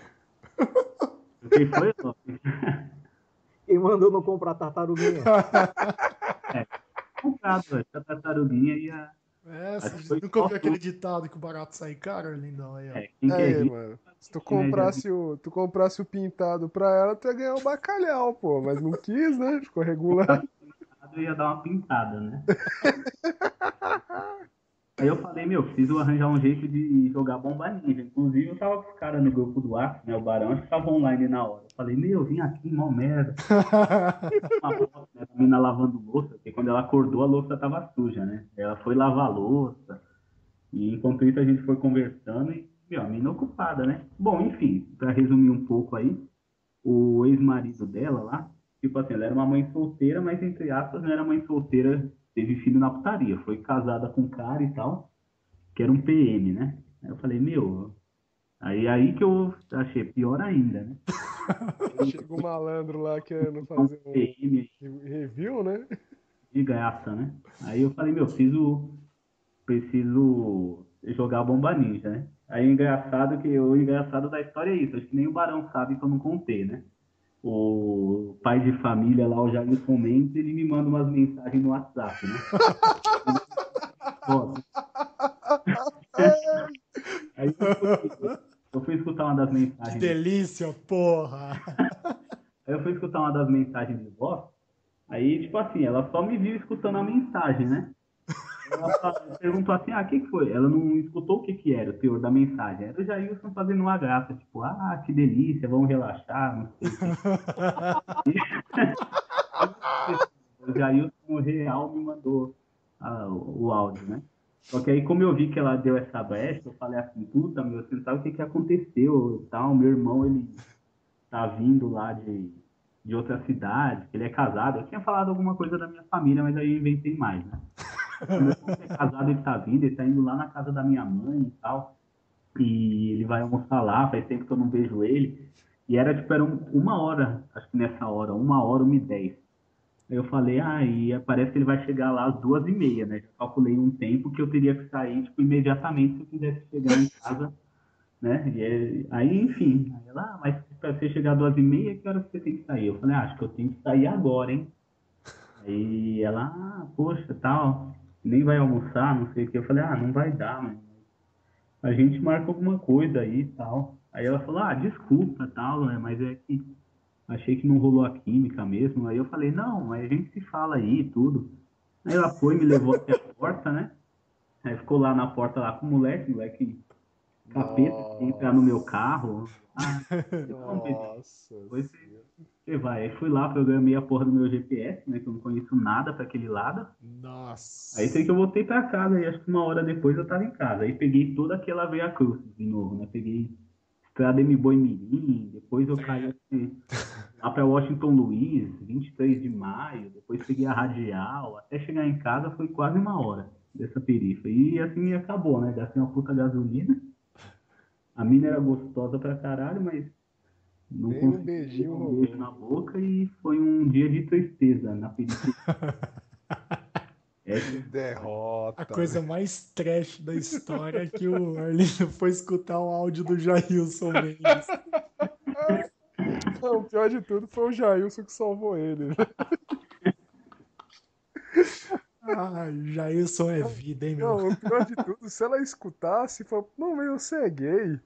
O que foi, Lopes? Quem mandou não comprar tartaruguinha? É, comprado, essa tartaruguinha ia. É, Acho você que foi nunca só ouviu aquele tu. ditado que o barato sai caro, lindão aí, ó. É, quem quer Aí, rir, mano. Se tu né? Já vi comprasse o, tu comprasse o pintado pra ela, tu ia ganhar o bacalhau, pô. Mas não quis, né? Ficou regular. comprado e ia dar uma pintada, né? Aí eu falei, meu, preciso arranjar um jeito de jogar bomba ninja. Inclusive, eu tava com os caras no grupo do WhatsApp, né? O Barão, acho que tava online na hora. Eu falei, meu, vim aqui, mó merda. Uma foto, né, da mina lavando louça, porque quando ela acordou, a louça tava suja, né? Ela foi lavar a louça. E enquanto isso a gente foi conversando e, meu, a mina ocupada, né? Bom, enfim, para resumir um pouco aí, o ex-marido dela lá, tipo assim, ela era uma mãe solteira, mas entre aspas não era mãe solteira, teve filho na putaria, foi casada com um cara e tal, que era um P M, né? Aí eu falei, meu, aí aí que eu achei pior ainda, né? Eu Chega o malandro lá querendo um fazer um P M review, né? de graça, né? Aí eu falei, meu, preciso preciso jogar bomba ninja, né? Aí é engraçado que o engraçado da história é isso, acho que nem o Barão sabe que eu não contei, né? O pai de família lá, o Jailson Mendes, ele me manda umas mensagens no WhatsApp, né? Foto. Aí eu fui escutar uma das Que mensagens. delícia, porra! Aí eu fui escutar uma das mensagens de voz. Aí, tipo assim, ela só me viu escutando a mensagem, né? Ela fa- perguntou assim, ah, o que que foi? Ela não escutou o que que era o teor da mensagem. Era o Jailson fazendo uma graça, tipo, ah, que delícia, vamos relaxar, não sei o que. O Jailson real me mandou ah, o, o áudio, né? Só que aí, como eu vi que ela deu essa brecha, eu falei assim, puta, meu, você não sabe o que que aconteceu e tal. Meu irmão, ele tá vindo lá de, de outra cidade, que ele é casado. Eu tinha falado alguma coisa da minha família, mas aí eu inventei mais, né? Meu irmão que é casado, ele tá vindo, ele tá indo lá na casa da minha mãe e tal. E ele vai almoçar lá, faz tempo que eu não vejo ele. E era tipo, era um- uma hora, acho que nessa hora, uma hora, uma e dez. Aí eu falei, ah, e parece que ele vai chegar lá às duas e meia, né? Já calculei um tempo que eu teria que sair, tipo, imediatamente se eu quisesse chegar em casa, né? E aí, aí, enfim, aí ela, ah, mas para você chegar às duas e meia, que hora que você tem que sair? Eu falei, ah, acho que eu tenho que sair agora, hein? Aí ela, ah, poxa, tal, nem vai almoçar, não sei o que. Eu falei, ah, não vai dar, mano. A gente marca alguma coisa aí e tal. Aí ela falou, ah, desculpa, tal, né? Mas é que achei que não rolou a química mesmo. Aí eu falei, não, mas a gente se fala aí e tudo. Aí ela foi, me levou até a porta, né? Aí ficou lá na porta lá com o moleque, moleque capeta, que ia entrar no meu Nossa. carro. Ah, não, beleza. Nossa Depois você senhora. você vai. Aí fui lá, programei a porra do meu G P S, né? Que eu não conheço nada para aquele lado. Aí sei Nossa. que eu voltei para casa e acho que uma hora depois eu tava em casa. Aí peguei toda aquela veia cruz de novo, né? Peguei Estrada M. Boi Mirim, depois eu caí assim, lá para Washington Luiz, vinte e três de maio, depois peguei a Radial, até chegar em casa foi quase uma hora dessa perifa. E assim acabou, né? Gastei uma puta gasolina. A mina era gostosa pra caralho, mas não Nem um consegui beijinho dar um beijo rolou. na boca e foi um dia de tristeza na periferia. Essa Que é a história. A derrota, coisa velho. mais trash da história é que o Arlindo foi escutar o áudio do Jailson Mendes. Não, o pior de tudo foi o Jailson que salvou ele. Ai, Jailson é vida, hein, meu? Não, o pior de tudo, se ela escutasse, falou, não, mas você é gay.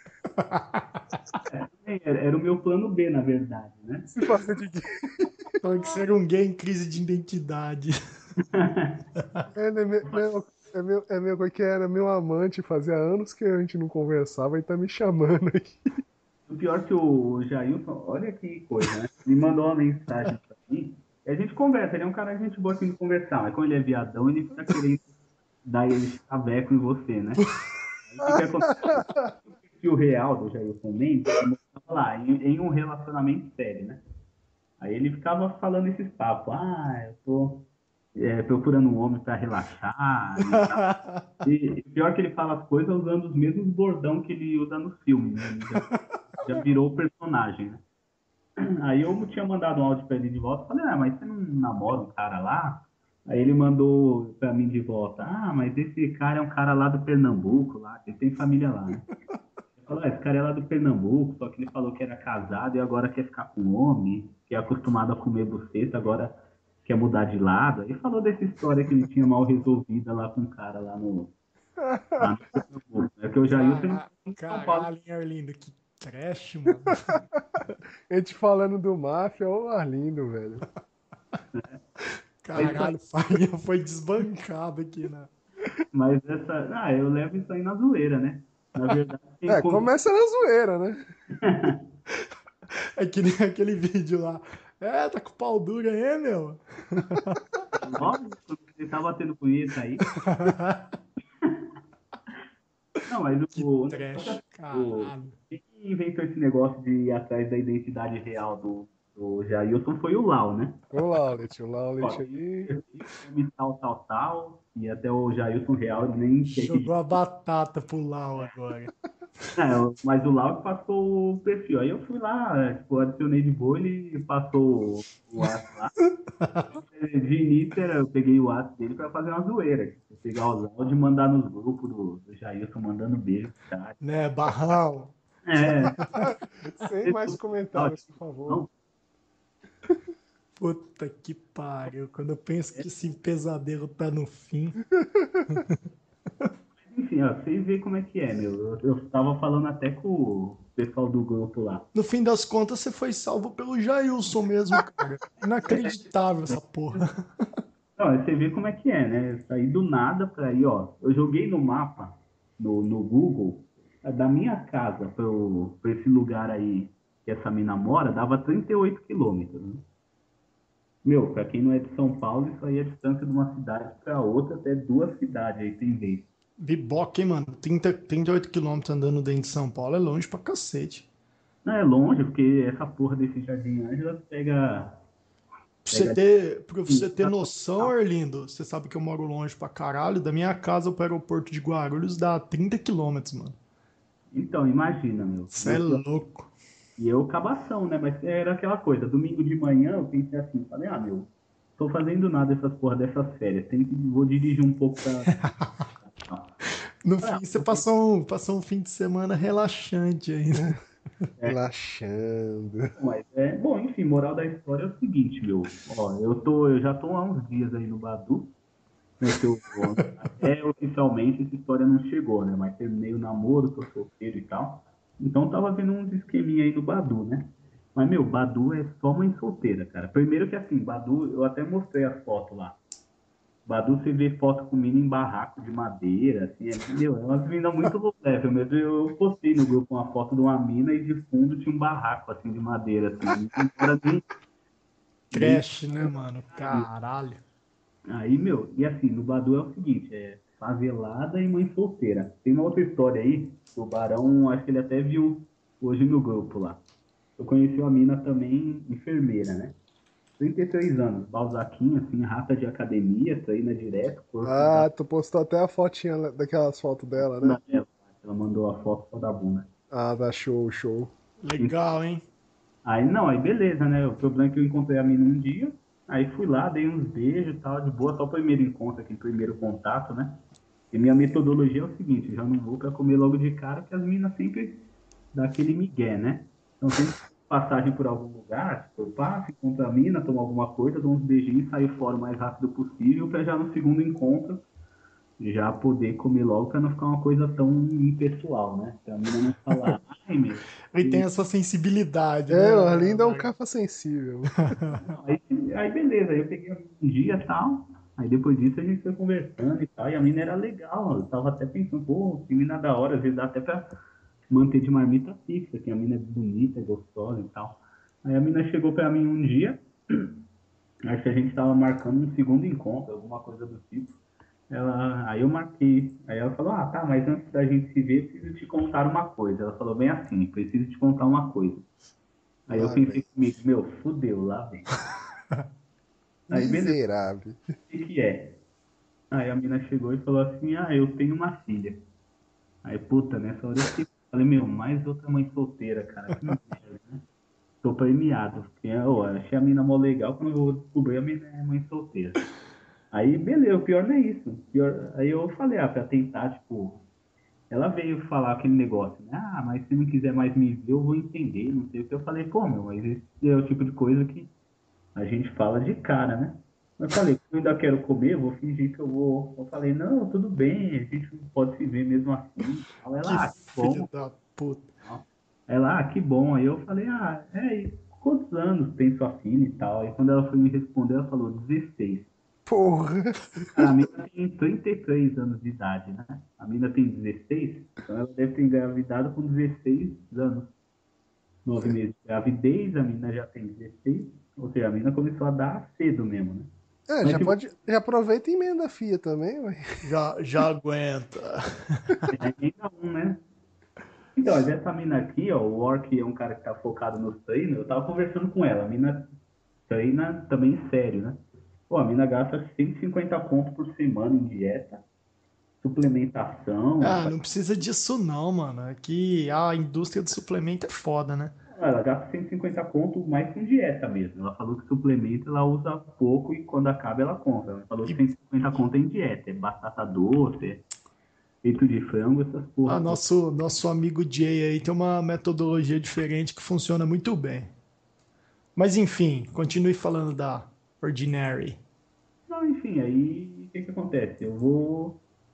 É, Era, era o meu plano B, na verdade, né? Se fazer de gay. Falou que ser um gay em crise de identidade. Ele é meu, meu- é meu, é meu, como é que era meu amante, fazia anos que a gente não conversava e tá me chamando aqui. O pior que o Jailson, olha que coisa, né? Me mandou uma mensagem pra mim. E a gente conversa, ele é um cara que a gente gosta de conversar, mas como ele é viadão, ele fica querendo dar ele chaveco em você, né? Aí o que que acontece? O perfil real do Jailson Mendes, ele mostrava lá, em, em um relacionamento sério, né? Aí ele ficava falando esses papos, ah, eu tô é, procurando um homem para relaxar e tal. E pior que ele fala as coisas usando os mesmos bordão que ele usa no filme, né? Ele já, já virou o personagem, né? Aí eu tinha mandado um áudio para ele de volta, falei, ah, mas você não namora um cara lá? Aí ele mandou para mim de volta, ah, mas esse cara é um cara lá do Pernambuco, lá, ele tem família lá, né? Ele falou, ah, esse cara é lá do Pernambuco, só que ele falou que era casado e agora quer ficar com homem, que é acostumado a comer buceta, agora quer mudar de lado. Aí falou dessa história que ele tinha mal resolvida lá com o cara lá no, lá no Pernambuco. É que o Jailson não Cara, tem em São Paulo. caralho, hein, Arlindo? Que trash, mano. A gente falando do máfia, ô Arlindo, velho. Mas, isso aí- Caralho, Farinha foi desbancado aqui, né? mas essa. Ah, eu levo isso aí na zoeira, né? Na verdade, quem É, come. começa na zoeira, né? É que nem aquele vídeo lá. É, tá com pau duro aí, meu? Logo, quando você tá batendo punheta aí. Não, mas Que o, o negócio é trash, o, caralho. quem inventou esse negócio de ir atrás da identidade real do, do Jailson foi o Lau, né? O Laulet, o Laulet Ó, tem esse aí. perfil, nome tal, tal, tal, e até o Jailson real ele nem quer que Jogou a batata pro Lau agora. é, mas o Lau que passou o perfil. Aí eu fui lá, tipo, adicionei de boa, ele passou o WhatsApp lá. De início era, eu peguei o WhatsApp dele pra fazer uma zoeira. Tipo, pegar os áudios e mandar nos grupos do, do Jailson, mandando beijo pro cara. Né, barrão? É, Sem mais comentários, por favor. não, Puta que pariu. Quando eu penso que esse pesadelo tá no fim. enfim, assim, ó, vocês veem como é que é, meu. Eu, eu tava falando até com o pessoal do grupo lá. No fim das contas, você foi salvo pelo Jailson mesmo, cara. Inacreditável essa porra. Não, você vê como é que é, né? Saí do nada pra ir, ó. Eu joguei no mapa, no, no Google, da minha casa pra, o- pra esse lugar aí que essa mina mora, dava trinta e oito quilômetros, né? Meu, pra quem não é de São Paulo, isso aí é a distância de uma cidade pra outra, até duas cidades aí tem vez. Biboca, hein, mano? trinta, trinta e oito quilômetros andando dentro de São Paulo é longe pra cacete. Não é longe, porque essa porra desse Jardim Ângela pega. Pra você pega... ter, pra você ter noção, Arlindo, você sabe que eu moro longe pra caralho. Da minha casa pro aeroporto de Guarulhos dá trinta quilômetros, mano. Então, imagina, meu. Você é louco. E eu cabação, né? Mas era aquela coisa, domingo de manhã eu pensei assim, falei, ah, meu, tô fazendo nada essas porra dessas férias, tem que, vou dirigir um pouco pra... No Ah, fim, você passou um, passou um fim de semana relaxante ainda. Relaxando. mas é, bom, enfim, moral da história é o seguinte, meu, ó, eu tô, eu já tô há uns dias aí no Badu, né, que eu, até oficialmente essa história não chegou, né, mas terminei o namoro, tô solteiro e tal, então tava vendo uns esqueminha aí no Badu, né, mas, meu, Badu é só mãe solteira, cara, primeiro que assim, Badu, eu até mostrei as fotos lá, Badu, você vê foto com mina em barraco de madeira, assim, é, meu, é umas minas muito low level mesmo. Eu postei no grupo uma foto de uma mina e de fundo tinha um barraco, assim, de madeira, assim. Não era nem, nem... Trash, né, mano? Caralho. Aí, meu, e assim, no Badu é o seguinte, é favelada e mãe solteira. Tem uma outra história aí, que o Barão, acho que ele até viu hoje no grupo lá. Eu conheci uma mina também, enfermeira, né? trinta e três anos, balzaquinha, assim, rata de academia, treina direto, corpo da Ah, tu postou até a fotinha daquelas fotos dela, né? bunda dela. Ela mandou a foto só da bunda. Ah, tá show, show. Legal, hein? Aí, não, aí beleza, né? O problema é que eu encontrei a mina um dia, aí fui lá, dei uns beijos e tal, de boa, só o primeiro encontro aqui, primeiro contato, né? E minha metodologia é o seguinte, já não vou pra comer logo de cara, porque as minas sempre dá aquele migué, né? Então sempre passagem por algum lugar, tipo, eu passo, encontro a mina, tomo alguma coisa, dou uns beijinhos, saio fora o mais rápido possível, pra já no segundo encontro já poder comer logo para não ficar uma coisa tão impessoal, né? Pra mina não falar, ai meu. Ele tem essa sensibilidade, É, o né, Arlindo é um Marcos? cafa sensível. Não, aí, aí beleza, aí eu peguei um dia e tal, aí depois disso a gente foi conversando e tal, e a mina era legal, eu tava até pensando, pô, que mina da hora, às vezes dá até pra manter de marmita fixa, que a mina é bonita, é gostosa e tal. Aí a mina chegou pra mim um dia, acho que a gente tava marcando um segundo encontro, alguma coisa do tipo. Ela, aí eu marquei. Aí ela falou, ah, tá, mas antes da gente se ver, preciso te contar uma coisa. Ela falou bem assim, preciso te contar uma coisa. Aí eu Lá pensei vem. comigo, meu, fudeu, lá vem. Aí beleza, Miserável. o que que é? Aí a mina chegou e falou assim, ah, eu tenho uma filha. Aí, puta, nessa hora eu fiquei, falei, meu, mais outra mãe solteira, cara, que merda, né? Tô premiado, porque eu achei a mina mó legal, quando eu descobri a mina é mãe solteira. Aí, beleza, o pior não é isso. O pior, aí eu falei, ah, pra tentar, tipo, ela veio falar aquele negócio, né? Ah, mas se não quiser mais me ver, eu vou entender, não sei o que. Eu falei, pô, meu, mas esse é o tipo de coisa que a gente fala de cara, né? Eu falei, eu ainda quero comer, eu vou fingir que eu vou. Eu falei, não, tudo bem, a gente pode se ver mesmo assim. Que Ela, ah, que filho bom. da puta. Ela, ah, que bom. Aí eu falei, ah, é, e quantos anos tem sua filha e tal? Aí quando ela foi me responder, ela falou, dezesseis. Porra. Cara, a mina tem trinta e três anos de idade, né? A mina tem dezesseis, então ela deve ter engravidado com dezesseis anos. Nove meses de gravidez, a mina já tem dezesseis, ou seja, a mina começou a dar cedo mesmo, né? É, Mas já se pode. Já aproveita e emenda a filha também, ué. Já, já aguenta. você ainda um, né? Então, mas essa mina aqui, ó, o Orc é um cara que tá focado nos treinos, eu tava conversando com ela, a mina treina também sério, né? Pô, a mina gasta cento e cinquenta conto por semana em dieta, suplementação, Ah, não precisa disso não, mano. Aqui a indústria do suplemento é foda, né? ela gasta cento e cinquenta conto mais com dieta mesmo. Ela falou que suplemento ela usa pouco e quando acaba ela compra. Ela falou que E cento e cinquenta conto é em dieta. É batata doce, é peito de frango, essas ah, porra todas. nosso, nosso amigo Jay aí tem uma metodologia diferente que funciona muito bem. Mas enfim, continue falando da Ordinary. Não, enfim, aí o que que acontece? Eu vou...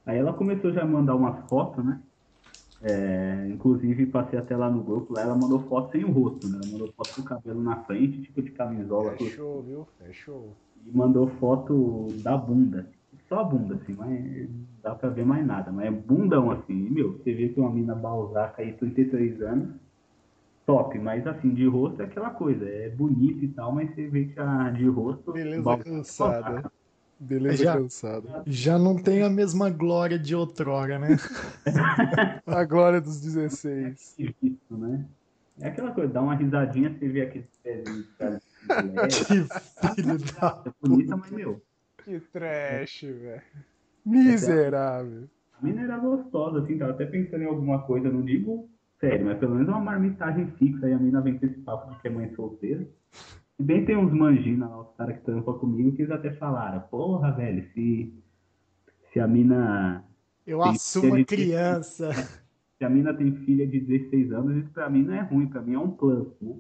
Aí ela começou já a mandar umas fotos, né? É, inclusive passei até lá no grupo, lá ela mandou foto sem o rosto, né? Ela mandou foto com o cabelo na frente, tipo de camisola, É tudo. show, viu? É show. E mandou foto da bunda. Só a bunda, assim, mas não dá pra ver mais nada. Mas é bundão, assim. E, meu, você vê que uma mina balzaca aí, trinta e três anos, top. Mas, assim, de rosto é aquela coisa. É bonito e tal, mas você vê que a de rosto, Beleza balzaca é cansada. balzaca. Beleza Já, cansada. já não tem a mesma glória de outrora, né? A glória dos dezesseis. Isso, né? É aquela coisa, dá uma risadinha, você vê aquele pezinho de leve. Que filho da É bonita, mas, puta. meu, Que trash, velho. essa é a Miserável. A mina era gostosa, assim, tava até pensando em alguma coisa, não digo sério, mas pelo menos uma marmitagem fixa, aí a mina vem com esse papo de que é mãe solteira. Se bem tem uns mangina lá, os caras que trampam comigo, que eles até falaram, porra, velho, se, se a mina Eu tem assumo filha a de dezesseis, criança. se a mina tem filha de dezesseis anos, isso pra mim não é ruim, pra mim é um plus, né?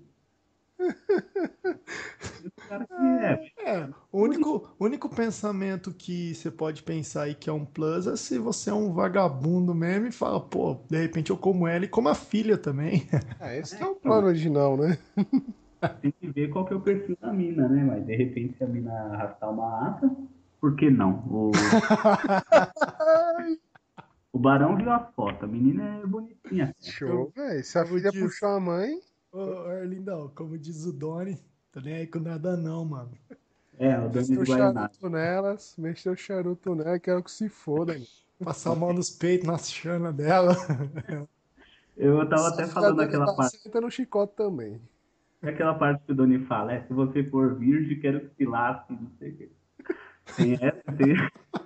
E os caras que é, É, o único, o único pensamento que você pode pensar aí que é um plus é se você é um vagabundo mesmo e fala, pô, de repente eu como ela e como a filha também. Ah, esse que é, é o então, plano original, né? tem que ver qual que é o perfil da mina, né? Mas de repente se a mina arrastar uma asa, por que não? O Ai, O Barão viu a foto, a menina é bonitinha. show, Como, velho. Se a como filha diz, puxou a mãe, ô, Arlindão, como diz o Doni, tô nem aí com nada não, mano. É, o Dani mexeu de o Guaianazes. charuto nelas, mexeu o charuto nela, quero que se foda, irmão. Passar a mão nos peitos, nas chanas dela. Eu tava Se a até filha falando dele aquela dá parte, senta no chicote também. aquela parte que o Doni fala, é, se você for virgem, quero que se lasque, não sei o quê. Tem essa, tem,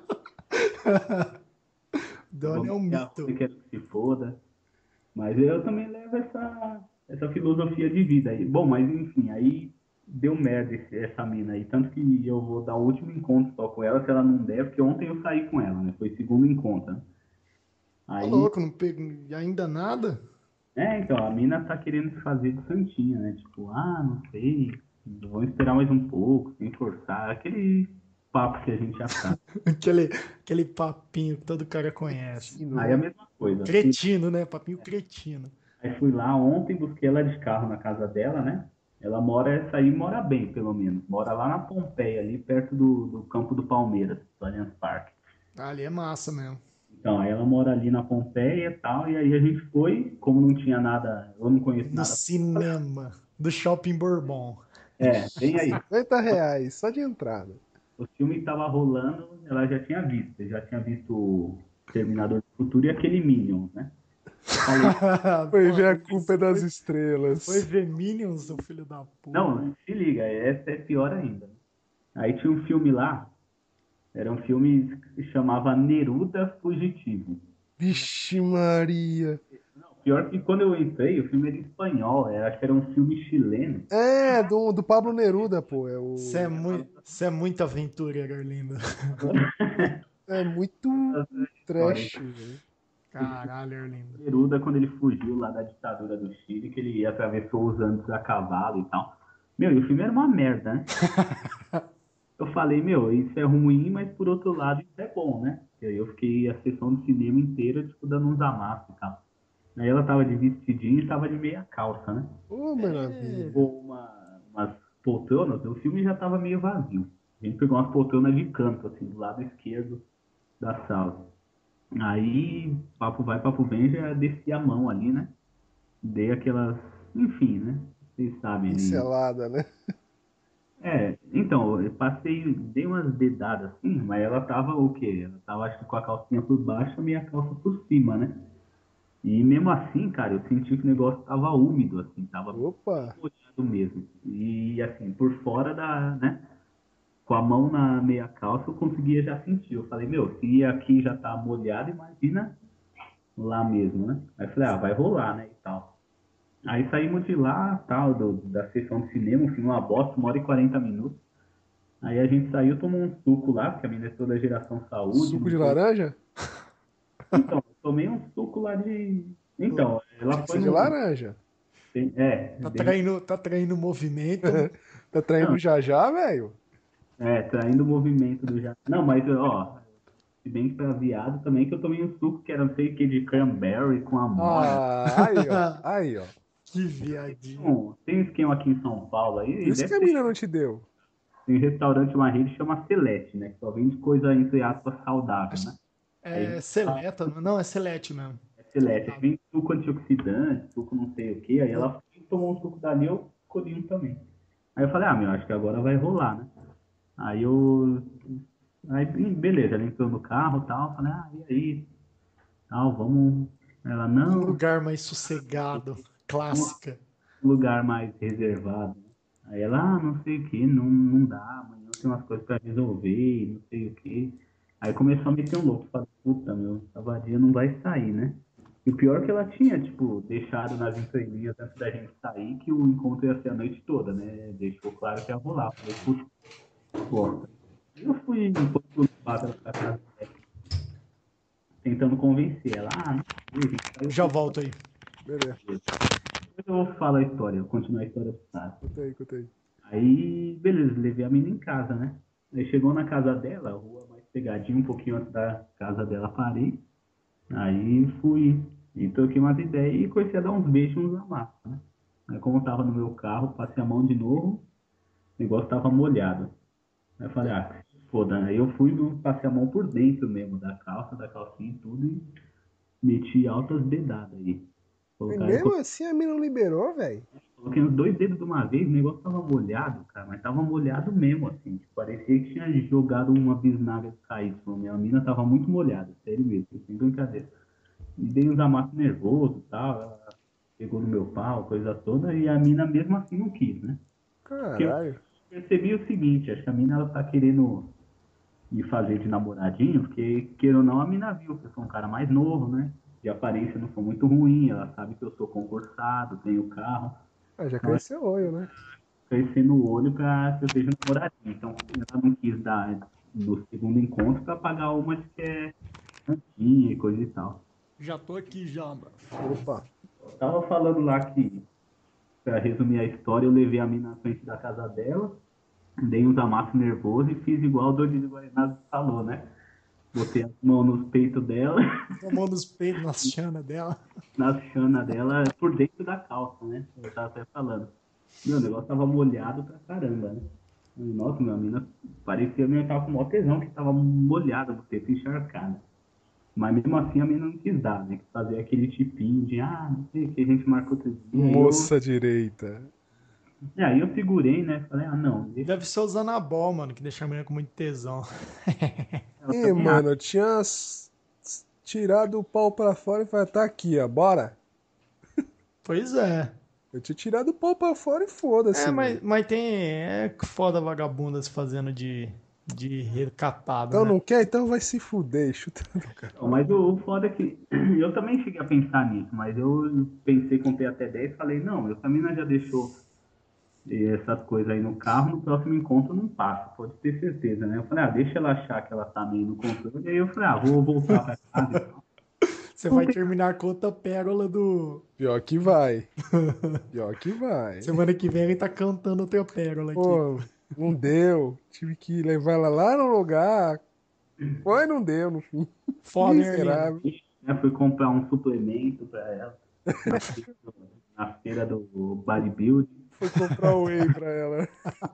vou Doni é um meter a roda mito. e quero que se foda. Mas eu também levo essa, essa filosofia de vida aí. Bom, mas enfim, aí deu merda esse- essa mina aí. Tanto que eu vou dar o último encontro só com ela, se ela não der, porque ontem eu saí com ela, né? Foi segundo encontro, né? Tá Aí louco, não pego ainda nada? É, então, a mina tá querendo se fazer de santinha, né? Tipo, ah, não sei, vamos esperar mais um pouco, sem forçar. Aquele papo que a gente já sabe. Aquele, aquele papinho que todo cara conhece. Ensino, Aí a né? mesma coisa. Fui, Cretino, né? Papinho cretino. aí fui lá ontem, busquei ela de carro na casa dela, né? Ela mora, essa aí mora bem, pelo menos. Mora lá na Pompeia, ali perto do, do campo do Palmeiras, do Allianz Parque. Ah, ali é massa mesmo. Então, aí ela mora ali na Pompeia e tal, e aí a gente foi, como não tinha nada, eu não conheço No nada. cinema do Shopping Bourbon. É, vem aí. cinquenta reais, só de entrada. O filme estava rolando, ela já tinha visto, já tinha visto o Terminador do Futuro e aquele Minions, né? Falei, Foi ver a Pô, culpa é das foi, foi estrelas. ver Minions, seu filho da puta. não, se liga, essa é pior ainda. Aí tinha um filme lá, era um filme que se chamava Neruda Fugitivo. Vixe Maria. Não, pior que quando eu entrei, o filme era em espanhol, eu acho que era um filme chileno. É, do, do Pablo Neruda, pô. É Você é, o. muito, você é muito aventureiro, Arlindo. É muito História. trash, velho. Caralho, Arlindo. Neruda, quando ele fugiu lá da ditadura do Chile, que ele atravessou os Andes a cavalo e tal. Meu, e o filme era uma merda, né? Eu falei, meu, isso é ruim, mas por outro lado isso é bom, né? E aí eu fiquei a sessão de cinema inteira, tipo, dando uns amassos e tal. Aí ela tava de vestidinho e tava de meia calça, né? Ô, maravilha. Pegou uma, umas poltronas, o filme já tava meio vazio. A gente pegou umas poltronas de canto, assim, do lado esquerdo da sala. Aí, papo vai, papo vem, já desci a mão ali, né? Dei aquelas, enfim, né? Vocês sabem ali. Pincelada, né? É, então, eu passei, dei umas dedadas assim, mas ela tava o quê? Ela tava, acho que com a calcinha por baixo e a minha calça por cima, né? E mesmo assim, cara, eu senti que o negócio tava úmido, assim, tava bem Opa. molhado mesmo. E, assim, por fora da, né? Com a mão na meia calça, eu conseguia já sentir. Eu falei, meu, se aqui já tá molhado, imagina lá mesmo, né? Aí eu falei, ah, vai rolar, né, e tal. Aí saímos de lá, tal, do, da sessão de cinema, um filme uma bosta, uma hora e quarenta minutos. Aí a gente saiu, tomou um suco lá, porque a menina é toda geração saúde. Suco Não de foi... laranja? Então, eu tomei um suco lá de. Então, Tinha ela que foi ser de num. laranja. É, Tá bem. traindo, tá traindo movimento. Tá traindo Não, já já, velho? é, traindo o movimento do já. Não, mas, ó, Se bem que pra viado também, que eu tomei um suco que era não sei o que de cranberry com amora. Ah, aí, ó. Aí, ó. Que viadinho. Bom, tem um esquema aqui em São Paulo aí, Por isso que deve a ter, mina não te deu. tem um restaurante, uma rede que chama Celeste, né? Que só vende coisa, entre aspas, saudável, né? É seleta, não, é selete mesmo. É Celeste, aí vem suco antioxidante, suco não sei o que, aí ela foi, tomou um suco dali, eu escolhi um também. Aí eu falei, ah, meu, acho que agora vai rolar, né? Aí eu. Aí, beleza, ela entrou no carro e tal, falei, ah, e aí? Tal, vamos. Ela, Um não, lugar mais sossegado, clássica. um lugar mais reservado. Né? Aí ela, ah, não sei o que, não, não dá, amanhã tem umas coisas pra resolver, não sei o que. Aí começou a meter um louco, falei, puta, meu, essa vadia não vai sair, né? E o pior é que ela tinha, tipo, deixado nas entrelinhas antes da gente sair que o encontro ia ser a noite toda, né? Deixou claro que ia rolar. Falei, puta, bosta. Aí eu fui por lado pra casa dela, tentando convencer ela, ah, não sei, a gente saiu Já por volto aí. Beleza. depois eu falo a história, eu continuo a história pro cara. Conta aí, conta aí. Aí, beleza, levei a menina em casa, né? Aí chegou na casa dela, a rua mais pegadinha, um pouquinho antes da casa dela, parei. Aí fui e troquei umas ideias e comecei a dar uns beijos uns amassos, né? Aí como eu tava no meu carro, passei a mão de novo, o negócio tava molhado. Aí eu falei, ah, que se foda, né? Aí eu fui, passei a mão por dentro mesmo da calça, da calcinha e tudo, e meti altas dedadas aí. E Colocar, mesmo assim a mina não liberou, velho. Coloquei os dois dedos de uma vez, o negócio tava molhado, cara, mas tava molhado mesmo, assim. Tipo, parecia que tinha jogado uma bisnaga de K Y. Minha mina tava muito molhada, sério mesmo, sem brincadeira. Me dei uns amassos nervosos e tal, ela pegou no meu pau, coisa toda, e a mina mesmo assim não quis, né? Porque eu Caralho. percebi o seguinte, acho que a mina ela tá querendo me fazer de namoradinho, porque, queira ou não, a mina viu que eu sou um cara mais novo, né? De aparência não sou muito ruim, ela sabe que eu sou concursado, tenho carro. Ah, já Então, cresceu o olho, né? crescer no olho para que eu seja namoradinho. Então, ela não quis dar no segundo encontro para pagar uma de que é cantinha e coisa e tal. Já tô aqui já, mano. Opa. Eu tava falando lá que, para resumir a história, eu levei a mina na frente da casa dela, dei uns amassos nervosos e fiz igual o Dodi de Guaraná falou, né? Botei a mão nos peitos dela, Tomando os peitos nas chanas dela. nas chanas dela, por dentro da calça, né? Eu tava até falando. Meu, o negócio tava molhado pra caramba, né? Nossa, minha mina parecia mesmo que tava com maior tesão, que tava molhada, você se encharcada. Mas mesmo assim a mina não quis dar, né? Quis fazer aquele tipinho de, ah, não sei o que, a gente marcou outro dia. Aí eu, Moça direita. é, aí eu segurei, né? Falei, ah, não, deixa. Deve ser usando a bol, mano, que deixa a menina com muito tesão. Eu Ih, também mano, eu tinha s- s- tirado o pau pra fora e falei, tá aqui, ó, bora. Pois é. Eu tinha tirado o pau pra fora e foda-se, É, mas, mano. mas tem. É foda vagabunda se fazendo de, de recatado, Então né? não quer? Então vai se fuder, chutando o cara. Não, mas o, o foda é que eu também cheguei a pensar nisso, mas eu pensei, contei até dez e falei, não, essa mina já deixou essas coisas aí no carro, no próximo encontro não passa, pode ter certeza, né? Eu falei, ah, deixa ela achar que ela tá meio no controle, e aí eu falei, ah, vou voltar pra casa e tal. Você vai terminar com outra pérola do. Pior que vai. Pior que vai. Semana que vem ele tá cantando outra pérola aqui. Pô, não deu. Tive que levar ela lá no lugar. Foi, não deu no fim. Foda, hein, Arlindo? Miserável. Né, fui comprar um suplemento pra ela na feira do, na feira do bodybuilding. Foi comprar o whey pra ela.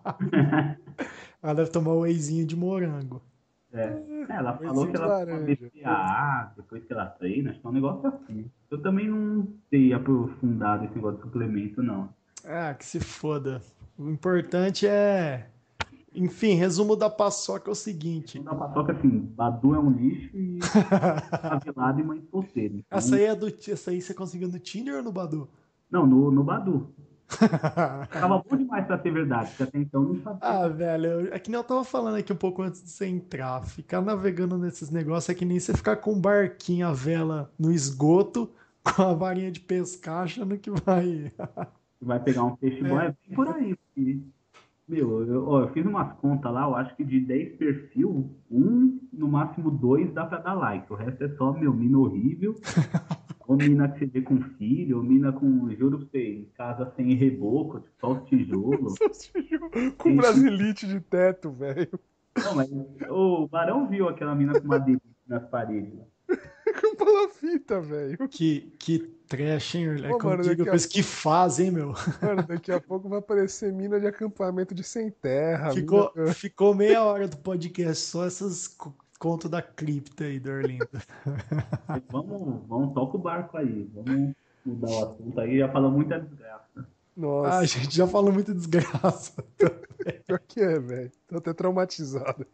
Ela deve tomar o wheyzinho de morango. É. Ela falou Wheyzinho que de ela laranja. B C A A depois que ela treina, acho que é um negócio assim. Eu também não sei aprofundado esse negócio de suplemento, não. Ah, que se foda. O importante é. Enfim, resumo da paçoca é o seguinte. Não dá pra tocar assim, Badu é um lixo e favelado e mãe solteira. Então, Essa aí é do. Essa aí você conseguiu no Tinder ou no Badu? não, no, no Badu. Tava bom demais pra ser verdade, porque até então não sabia. Ah, velho, é que nem eu tava falando aqui um pouco antes de você entrar. Ficar navegando nesses negócios é que nem você ficar com um barquinho à vela no esgoto, com a varinha de pescar, achando que vai. Vai pegar um peixe bom, é bem por aí. Porque, meu, eu, ó, eu fiz umas contas lá, eu acho que de dez perfil, um, no máximo dois dá pra dar like. O resto é só, meu, mina horrível. Ou mina que você vê com filho, ou mina com, juro pra você, casa sem reboco, tipo, só os tijolos. Com brasilite de teto, velho. Não, mas o Barão viu aquela mina com uma delícia nas paredes. Com palafita, velho. Que, que trash, hein? É Ô, como mano, diga, daqui a coisa que faz, hein, meu? Mano, daqui a pouco vai aparecer mina de acampamento de sem terra. Mina... Ficou, ficou meia hora do podcast só essas co- contos da cripta aí do Orlindo. Vamos, vamos, toca o barco aí. Vamos mudar o assunto aí. Já falou muita desgraça. Ah, a Nossa, gente já falou muita desgraça. pior que é, velho. Tô até traumatizado.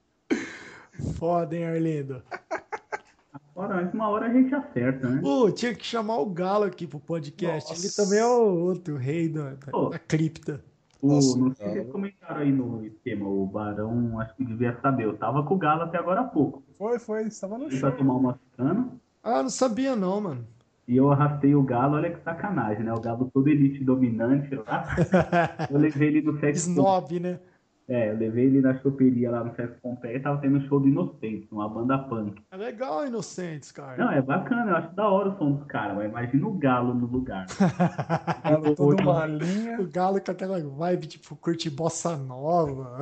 Foda, hein, Arlindo? Ora, antes uma hora a gente acerta, né? Pô, tinha que chamar o Galo aqui pro podcast. Nossa. Ele também é o outro rei da, da, Pô. da cripta. O, Nossa, não sei se cara. vocês comentaram aí no esquema, o Barão acho que devia saber. Eu tava com o Galo até agora há pouco. Foi, foi. Estava no Fui show. pra tomar uma cana Ah, não sabia não, mano. e eu arrastei o Galo, olha que sacanagem, né? O Galo todo elite dominante lá. Eu levei ele no Sex Snob, né? É, eu levei ele na choperia lá no Sex Pompeia e tava tendo um show do Inocente, uma banda punk. É legal, Inocentes, cara. Não, é bacana, eu acho da hora o som dos caras, mas imagina o Galo no lugar. Galo todo malinha. O Galo com aquela vibe, tipo, curte bossa nova.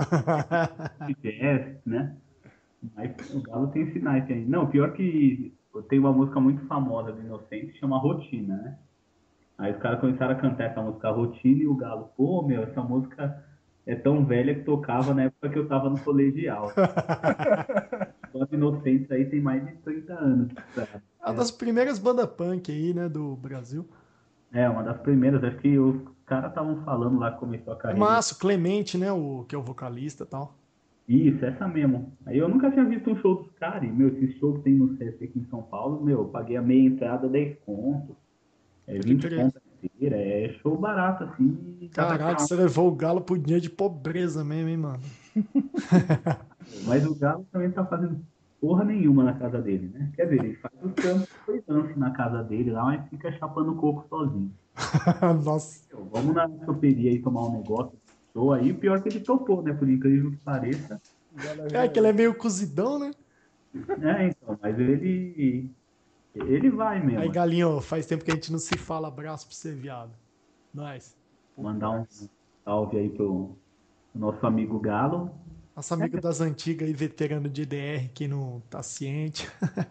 Jazz, né? Mas o Galo tem esse naipe aí. Não, pior que tem uma música muito famosa do Inocente, chama Rotina, né? Aí os caras começaram a cantar essa música Rotina e o Galo, pô, meu, essa música é tão velha que tocava na época que eu tava no colegial. Os Inocentes aí tem mais de trinta anos. Sabe? É uma das primeiras bandas punk aí, né, do Brasil. É, uma das primeiras, acho que os caras estavam falando lá que começou a É carreira. massa, o Clemente, né, o, que é o vocalista e tal. Isso, essa mesmo. Aí eu nunca tinha visto um show dos caras, e, meu, esse show que tem no C S aqui em São Paulo, meu, eu paguei a meia entrada dez conto, é Pode vinte crer. conto a inteira, é show barato, assim. e dá pra Caraca, tirar você levou o Galo pro dia de pobreza mesmo, hein, mano? um- Mas o Galo também não tá fazendo porra nenhuma na casa dele, né? Quer dizer, ele faz o trampo foi dance na casa dele lá, mas fica chapando coco sozinho. Nossa. Meu, vamos na choperia aí tomar um negócio, show aí, pior que ele topou, né? Por incrível que pareça. É que ele é meio cozidão, né? É, então, mas ele. Ele vai mesmo. Aí, Galinho, faz tempo que a gente não se fala. Abraço pra você, viado. Nós. Mandar um salve aí pro nosso amigo Galo. Nosso amigo das antigas e veterano de D R que não tá ciente.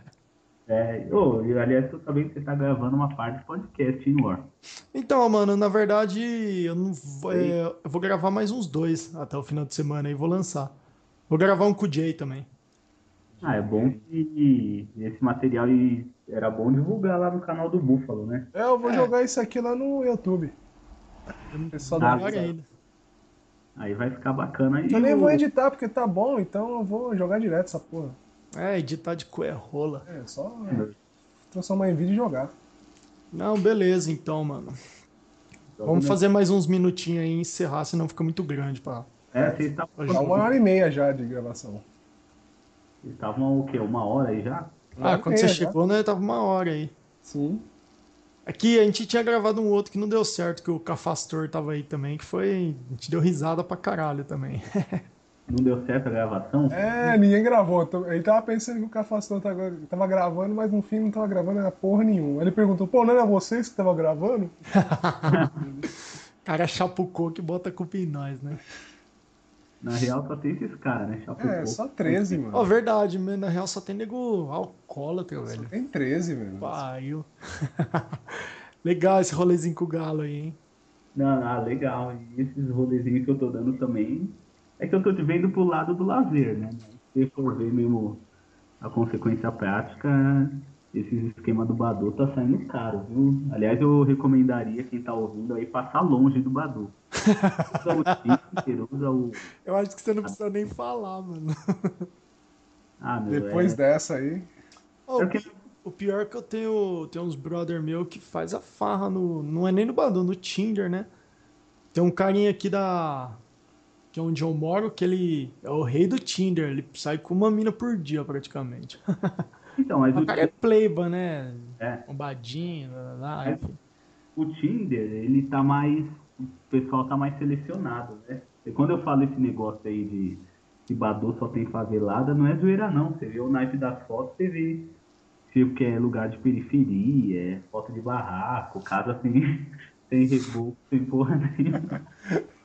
É, ô, e, aliás, tô sabendo que você tá gravando uma parte de podcast, hein, War? Então, mano, na verdade, eu não vou, é, eu vou gravar mais uns dois até o final de semana e vou lançar. Vou gravar um com o Jay também. Ah, é bom que esse material aí era bom divulgar lá no canal do Búfalo, né? É, eu vou É. jogar isso aqui lá no YouTube. Pessoal Ah, da Melhor ainda. Aí vai ficar bacana. E Eu nem o- vou editar porque tá bom, então eu vou jogar direto essa porra. É, editar de cu é rola. É, só transformar em vídeo e jogar. Não, beleza, então, mano. Vamos fazer mais uns minutinhos aí e encerrar, senão fica muito grande pra. É, vocês estavam Tá uma hora e meia já de gravação. vocês estavam o quê? Uma hora aí já? Uma Ah, hora e quando meia você já. chegou, né, tava uma hora aí. Sim. Aqui a gente tinha gravado um outro que não deu certo, que o Cafastor tava aí também, que foi. A gente deu risada pra caralho também. Não deu certo a gravação? É, ninguém gravou. Ele tava pensando que o Cafastor tava, tava gravando, mas no fim não tava gravando era porra nenhuma. Ele perguntou, pô, não era vocês que tava gravando? O cara chapucou que bota a culpa em nós, né? Na real só tem esses caras, né? Chapucou. É, só treze, Ó, mano. verdade, mas na real só tem nego alcoólatra, velho. Tem treze, velho. Pariu. Legal esse rolezinho com o Galo aí, hein? Não, ah, legal. E esses rolezinhos que eu tô dando também, é que eu tô te vendo pro lado do lazer, né? Se for ver mesmo a consequência prática, esse esquema do Badu tá saindo caro, viu? Aliás, eu recomendaria quem tá ouvindo aí passar longe do Badu. Usa o Tinder, usa o... Eu acho que você não precisa nem falar, mano. Ah, meu, Depois é... dessa aí. Ó, o, Eu que- pi- o pior é que eu tenho, tenho uns brother meu que faz a farra no. Não é nem no Badoo, no Tinder, né? Tem um carinha aqui da. Que é onde eu moro, que ele é o rei do Tinder. Ele sai com uma mina por dia, praticamente. Então, mas O o, cara é playboy, né? é, Bombadinho, lá, lá, lá, É. enfim. o Tinder, ele tá mais... O pessoal tá mais selecionado, né? E quando eu falo esse negócio aí de que Badu só tem favelada, não é zoeira não. Você vê o naipe das fotos, você vê tipo que é lugar de periferia, é foto de barraco, casa sem, sem reboco, sem porra nenhuma.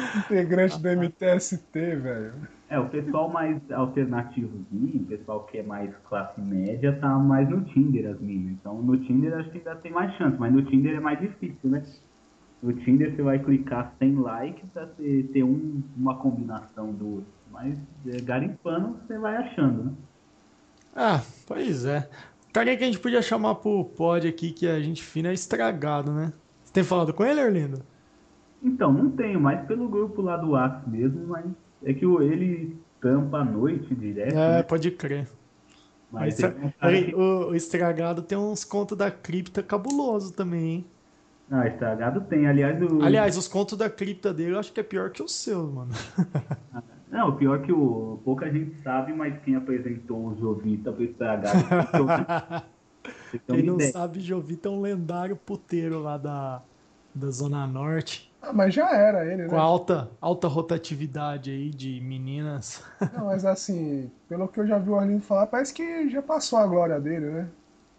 Integrante do M T S T, velho. É, o pessoal mais alternativozinho, o pessoal que é mais classe média, tá mais no Tinder, as minas. Então, no Tinder acho que ainda tem mais chance, mas no Tinder é mais difícil, né? No Tinder você vai clicar cem likes pra ter, ter um, uma combinação do outro. Mas é, garimpando você vai achando, né? Ah, pois é. O cara que a gente podia chamar pro pod aqui, que a gente fina é estragado, né? Você tem falado com ele, Arlindo? Então, não tenho, mais pelo grupo lá do Whats mesmo, mas é que o- ele tampa à noite direto, É, né? pode crer. O, Mas estra- teve um cara que. o- o estragado tem uns contos da cripta cabuloso também, hein? Ah, estragado tem. Aliás, o. Aliás, os contos da cripta dele eu acho que é pior que o seu, mano. Não, o pior que o. Pouca gente sabe, mas quem apresentou o Jovita pro estragado foi eu, né? Pra você ter uma Quem não ideia. sabe, Jovita é um lendário puteiro lá da, da Zona Norte, Ah, mas já era ele, com né? alta, alta rotatividade aí de meninas. Não, mas assim, pelo que eu já vi o Arlindo falar, parece que já passou a glória dele, né?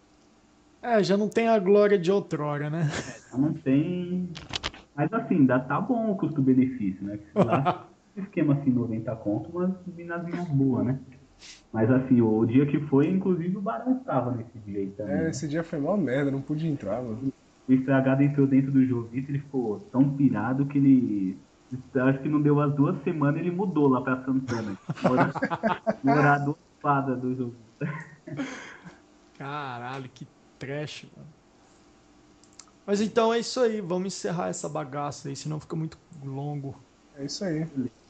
É, já não tem a glória de outrora, né? Já não tem. Mas assim, ainda tá bom o custo-benefício, né? Que lá, esquema assim, noventa conto, mas minazinha boa, né? Mas assim, o dia que foi, inclusive o Barão estava nesse dia aí também, É, né? esse dia foi mó merda, não pude entrar, mano. O estragado entrou dentro do Jovita, ele ficou tão pirado que ele. Acho que não deu as duas semanas, ele mudou lá pra Santana. Morar, morar do outro lado do Jovita. Caralho, que trash, mano. Mas então é isso aí, vamos encerrar essa bagaça aí, senão fica muito longo. É isso aí.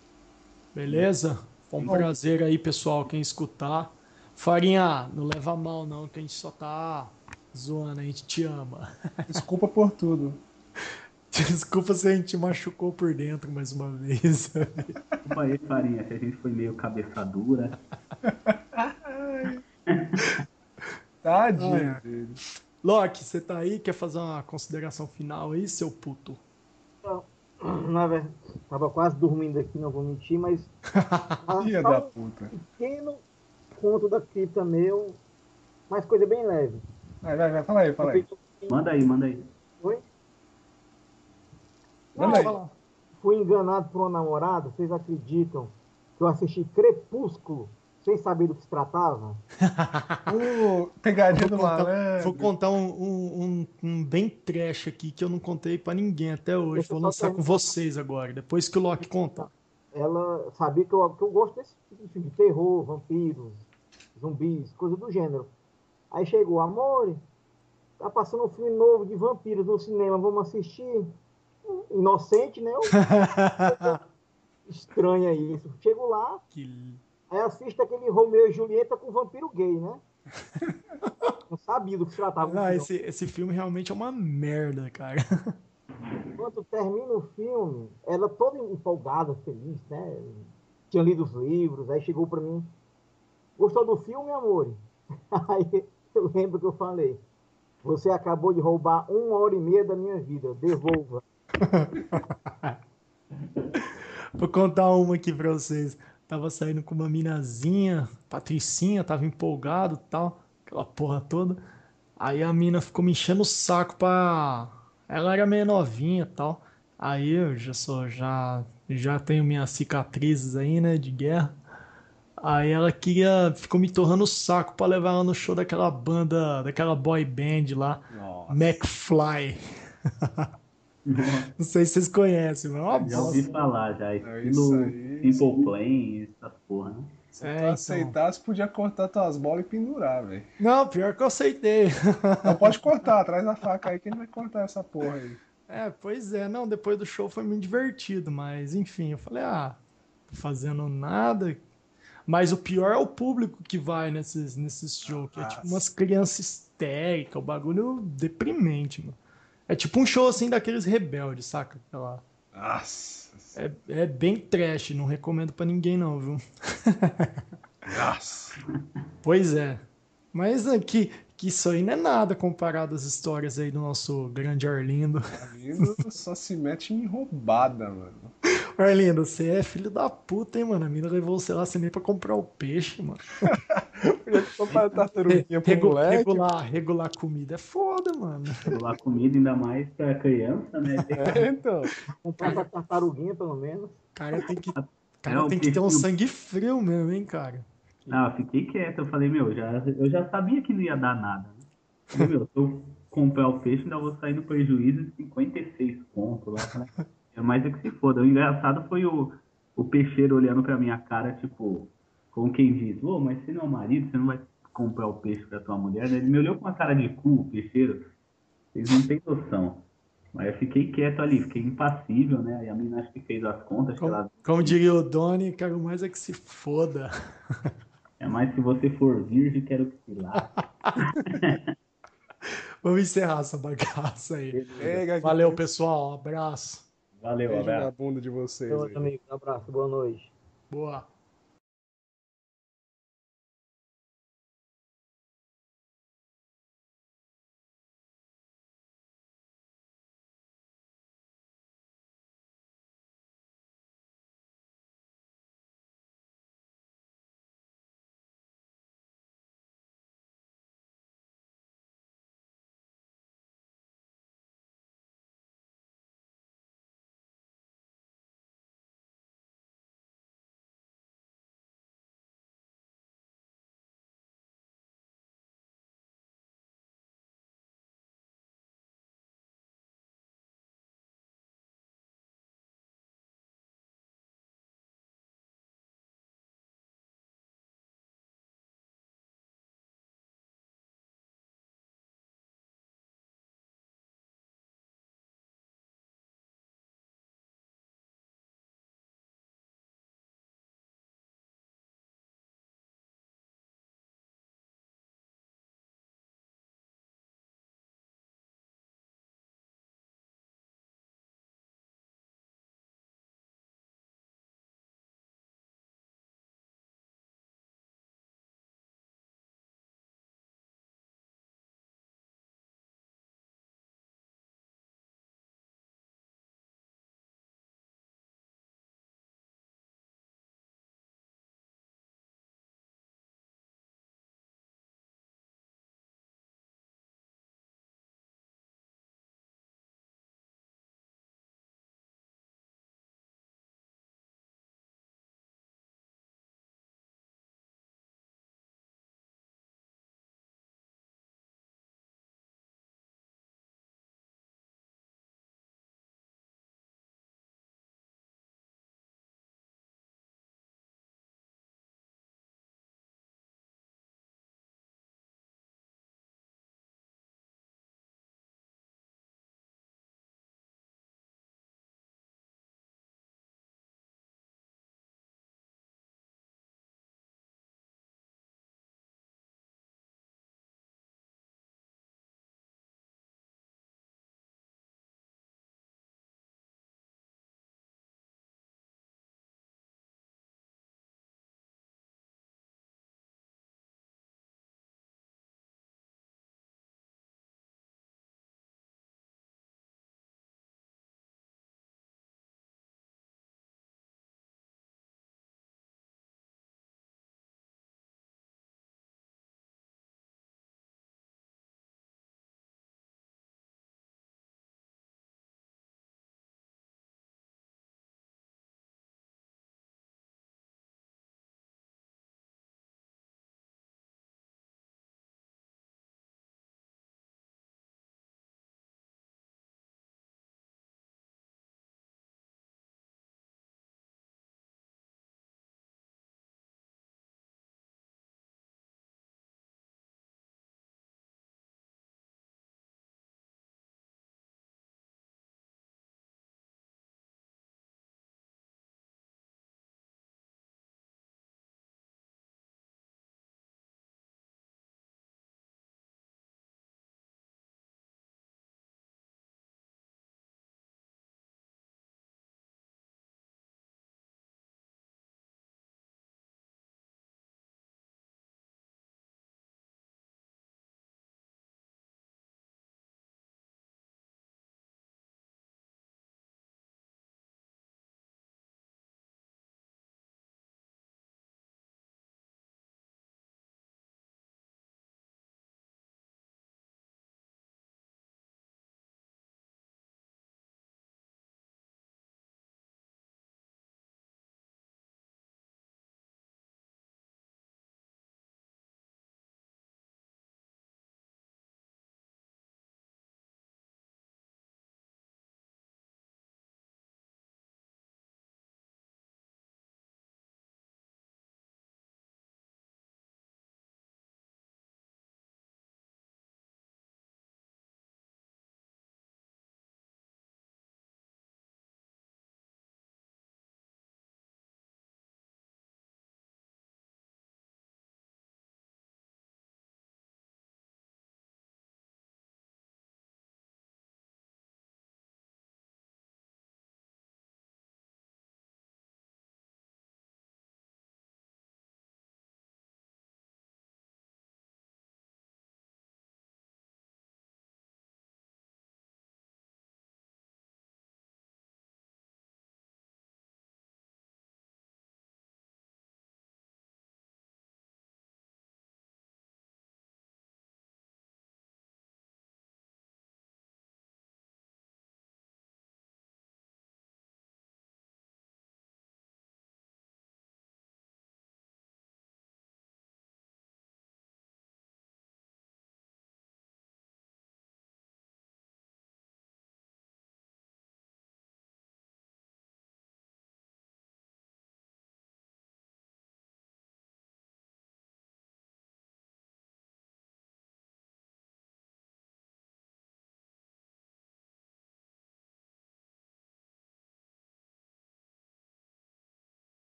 Beleza? Foi um Bom. prazer aí, pessoal, quem escutar. Farinha, não leva mal não, que a gente só tá zoando, a gente te ama. Desculpa por tudo. Desculpa se a gente machucou por dentro mais uma vez. Desculpa aí, Farinha, se a gente foi meio cabeça dura. Tadinho Ah, é. dele. Loki, você tá aí? Quer fazer uma consideração final aí, seu puto? Então, na verdade, tava quase dormindo aqui, não vou mentir, mas ah, Filha só da um puta. pequeno conto da cripta meu, mas coisa bem leve. Vai, vai, vai, fala aí, fala aí. Manda aí, manda aí. Foi? Manda Pode aí. falar. Fui enganado por uma namorada, vocês acreditam que eu assisti Crepúsculo sem saber do que se tratava? Uh, pegadinha Vou do contar, malandro. vou contar um, um- um- um bem trash aqui que eu não contei pra ninguém até hoje. Deixa eu Vou só lançar com terminar. vocês agora, depois que o Loki contar. Ela sabia que eu, que eu gosto desse tipo de filme, de terror, vampiros, zumbis, coisa do gênero. Aí chegou, amor, tá passando um filme novo de vampiros no cinema, vamos assistir? Inocente, né? Eu, estranha isso. Chego lá, Que- aí assisto aquele Romeu e Julieta com vampiro gay, né? Não sabia do que se tratava. Não, o filme. esse, esse filme realmente é uma merda, cara. Quando termina o filme, ela toda empolgada, feliz, né? Tinha lido os livros, aí chegou pra mim, gostou do filme, amor? Aí eu lembro que eu falei, você acabou de roubar uma hora e meia da minha vida, devolva. Vou contar uma aqui pra vocês. Tava saindo com uma minazinha, Patricinha, tava empolgado e tal, aquela porra toda. Aí a mina ficou me enchendo o saco pra. Ela era meio novinha e tal. Aí eu já sou, já, já tenho minhas cicatrizes aí, né, de guerra. Aí ela queria, ficou me torrando o saco pra levar ela no show daquela banda, daquela boy band lá, Nossa. McFly. Não sei se vocês conhecem, mas é uma Já ouvi bosta. falar, já. É isso Estilo aí. Simple Plan, essas porra, né? Se É, tu então. aceitasse, podia cortar tuas bolas e pendurar, velho. Não, pior que eu aceitei. Não pode cortar, traz a faca aí que ele vai cortar essa porra aí. É, pois é, não, depois do show foi muito divertido, mas enfim, eu falei, ah, tô fazendo nada. Mas o pior é o público que vai nesses, nesses shows, que é tipo umas crianças histéricas, o bagulho deprimente, mano. É tipo um show assim daqueles rebeldes, saca? Aquela... Nossa. É, é bem trash, não recomendo pra ninguém não, viu? Nossa. Pois é. Mas é que, que isso aí não é nada comparado às histórias aí do nosso grande Arlindo. Arlindo só se mete em roubada, mano. Arlindo, você é filho da puta, hein, mano? A mina levou você lá sem nem pra comprar o peixe, mano. Podia comprar tartaruguinha pro Regu- moleque. regular, regular comida é foda, mano. Lá comida, ainda mais pra criança, né? É, então. Comprar essa tartaruguinha, pelo menos. Cara tem que, É cara um tem que ter um peixinho. sangue frio mesmo, hein, cara. Ah, fiquei quieto. Eu falei, meu, já, eu já sabia que não ia dar nada, né? Falei, meu, se eu comprar o peixe, ainda vou sair no prejuízo de cinquenta e seis pontos lá. Falei, é mais é que se foda. O engraçado foi o, o peixeiro olhando pra minha cara, tipo, como quem diz, ô, mas você não é o marido, você não vai comprar o peixe pra tua mulher? Ele me olhou com uma cara de cu, o peixeiro. Vocês não têm noção. Mas eu fiquei quieto ali, fiquei impassível, né? E a menina acho que fez as contas, que Como, ela como diria o Doni, quero mais é que se foda. é mais se você for virgem, quero que se lasque. Vamos encerrar essa bagaça aí. Beleza. Pega, Valeu, pessoal. Abraço. Valeu, beijo na abraço. bunda de vocês Então, aí. amigos, um abraço, boa noite. Boa.